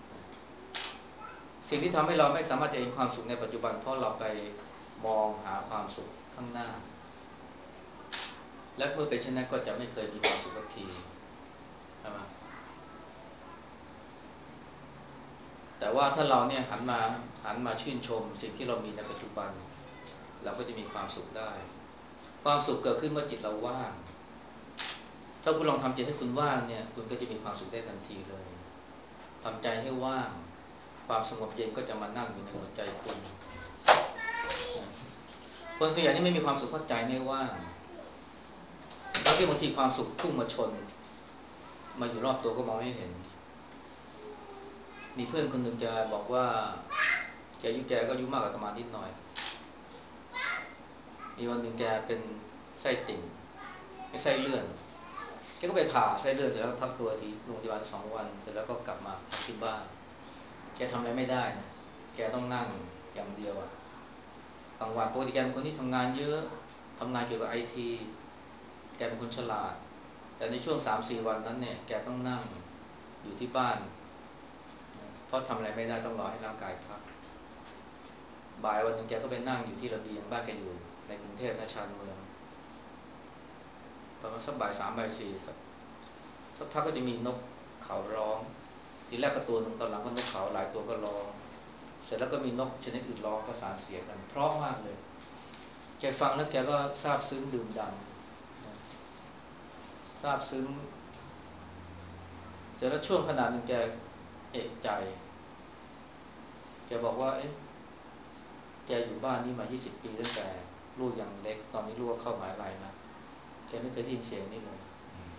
สิ่งที่ทำให้เราไม่สามารถจะเห็นความสุขในปัจจุบันเพราะเราไปมองหาความสุขข้างหน้าและเมื่อเป็นเช่นนั้นก็จะไม่เคยมีความสุขสักทีใช่ไหมแต่ว่าถ้าเราเนี่ยหันมาหันมาชื่นชมสิ่งที่เรามีในปัจจุบันเราก็จะมีความสุขได้ความสุขเกิดขึ้นเมื่อจิตเราว่างถ้าคุณลองทำจิตให้คุณว่างเนี่ยคุณก็จะมีความสุขได้ทันทีเลยทำใจให้ว่างความสงบเย็นก็จะมานั่งอยู่ในหัวใจคุณคนส่วนใหญ่นี่ไม่มีความสุขเพราะใจไม่ว่างแล้วที่บางทีความสุขพุ่งมาชนมาอยู่รอบตัวก็มองไม่เห็นมีเพื่อนคนหนึ่งจะบอกว่าแกอายุแกก็อายุมากกว่าอาตมานิดหน่อยมีวันหนึ่งแกเป็นไส้ติ่งไม่ไส้เลื่อนแกก็ไปผ่าไส้เลื่อนเสร็จแล้วพักตัวที่โรงพยาบาลสองวันเสร็จแล้วก็กลับมาพักที่บ้านแกทำอะไรไม่ได้นะแกต้องนั่งอย่างเดียวอะกลางวันปกติแกเป็นคนที่ทำงานเยอะทำงานเกี่ยวกับไอทีแกเป็นคนฉลาดแต่ในช่วง สามสี่ วันนั้นเนี่ยแกต้องนั่งอยู่ที่บ้านเพราะทำอะไรไม่ได้ต้องรอให้ร่างกายพักบ่ายวันนึงแกก็ไปนั่งอยู่ที่ระเบียงบ้านแกอยู่ในกรุงเทพนะชานเมืองประมาณสักบ่ายสามบ่ายสี่สักพักก็จะมีนกเขาร้องทีแรกก็ตัวนึงตอนหลังก็นกเขาหลายตัวก็ร้องเสร็จแล้วก็มีนกชนิดอื่นร้องประสานเสียงกันเพราะมากเลยแกฟังแล้วแกก็ซาบซึ้งดื่มด่ำซาบซึ้งเสร็จแล้วช่วงขณะนึงแกเอกใจแกบอกว่าเอ๊ะแกอยู่บ้านนี้มายี่สิบปีตั้งแต่ลูกยังเล็กตอนนี้ลูกเข้ามหาวิทยาลัยนะแกไม่เคยได้ยินเสียงนี้เลย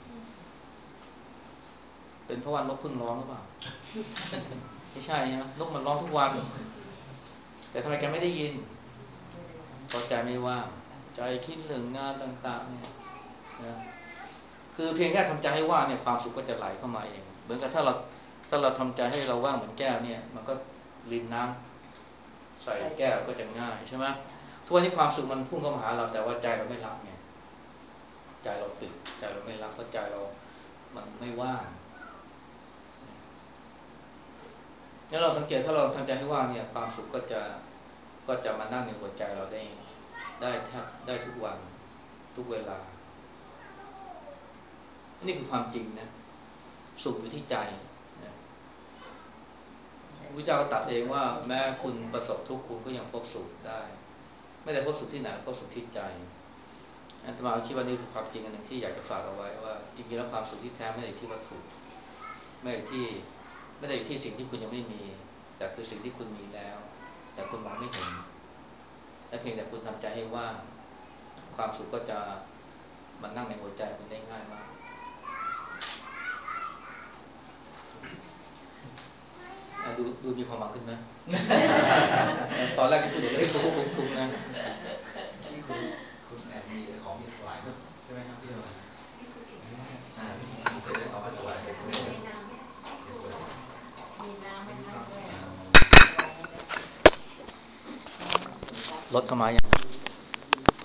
เป็นเพราะว่านกพึ่งร้องหรือเปล่าไม่ใช่ฮะนกมันร้องทุกวันแต่ทำไมแกไม่ได้ยินเพราะใจไม่ว่างใจคิดเรื่องงานต่างๆเนี่ยนะคือเพียงแค่ทำใจให้ว่างเนี่ยความสุขก็จะไหลเข้ามาเองเหมือนกับถ้าเราถ้าเราทำใจให้เราว่างเหมือนแก้วเนี่ยมันก็รินน้ำใส่แก้วก็จะง่ายใช่ไหมทุกวันนี้ความสุขมันพุ่งเข้ามาหาเราแต่ว่าใจเราไม่รับไงใจเราปิดใจเราไม่รับเพราะใจเรามันไม่ว่างถ้าเราสังเกตถ้าเราทำใจให้ว่างเนี่ยความสุขก็จะก็จะมานั่งในหัวใจเราได้ได้แทบได้ทุกวันทุกเวลานี่คือความจริงนะสุขอยู่ที่ใจนะพระเจ้าก็ตรัสเองว่าแม้คุณประสบทุกข์คุณก็ยังพบสุขได้ไม่ได้พบสุขที่ไหนพบสุขที่ใจอาตมาคิดว่านี่คือความจริงอันหนึ่งที่อยากจะฝากเอาไว้ว่าจริงๆแล้วความสุขที่แท้ไม่ได้ที่วัตถุไม่ได้ที่ไม่ได้ที่สิ่งที่คุณยังไม่มีแต่คือสิ่งที่คุณมีแล้วแต่คุณมองไม่เห็นและเพียงแต่คุณทำใจให้ว่างความสุขก็จะมันนั่งในหัวใจคุณได้ง่ายมากดูดูมีความหวังขึ้นไหม ตอนแรกที่พูดอย่างนี้ทุกทุกทุกนะที่คุณคุณแอบมีของมีถวายใช่ไหมครับที่เราอ่าเคยได้เอามาถวายเป็นด้วยรถเข้ามาอย่าง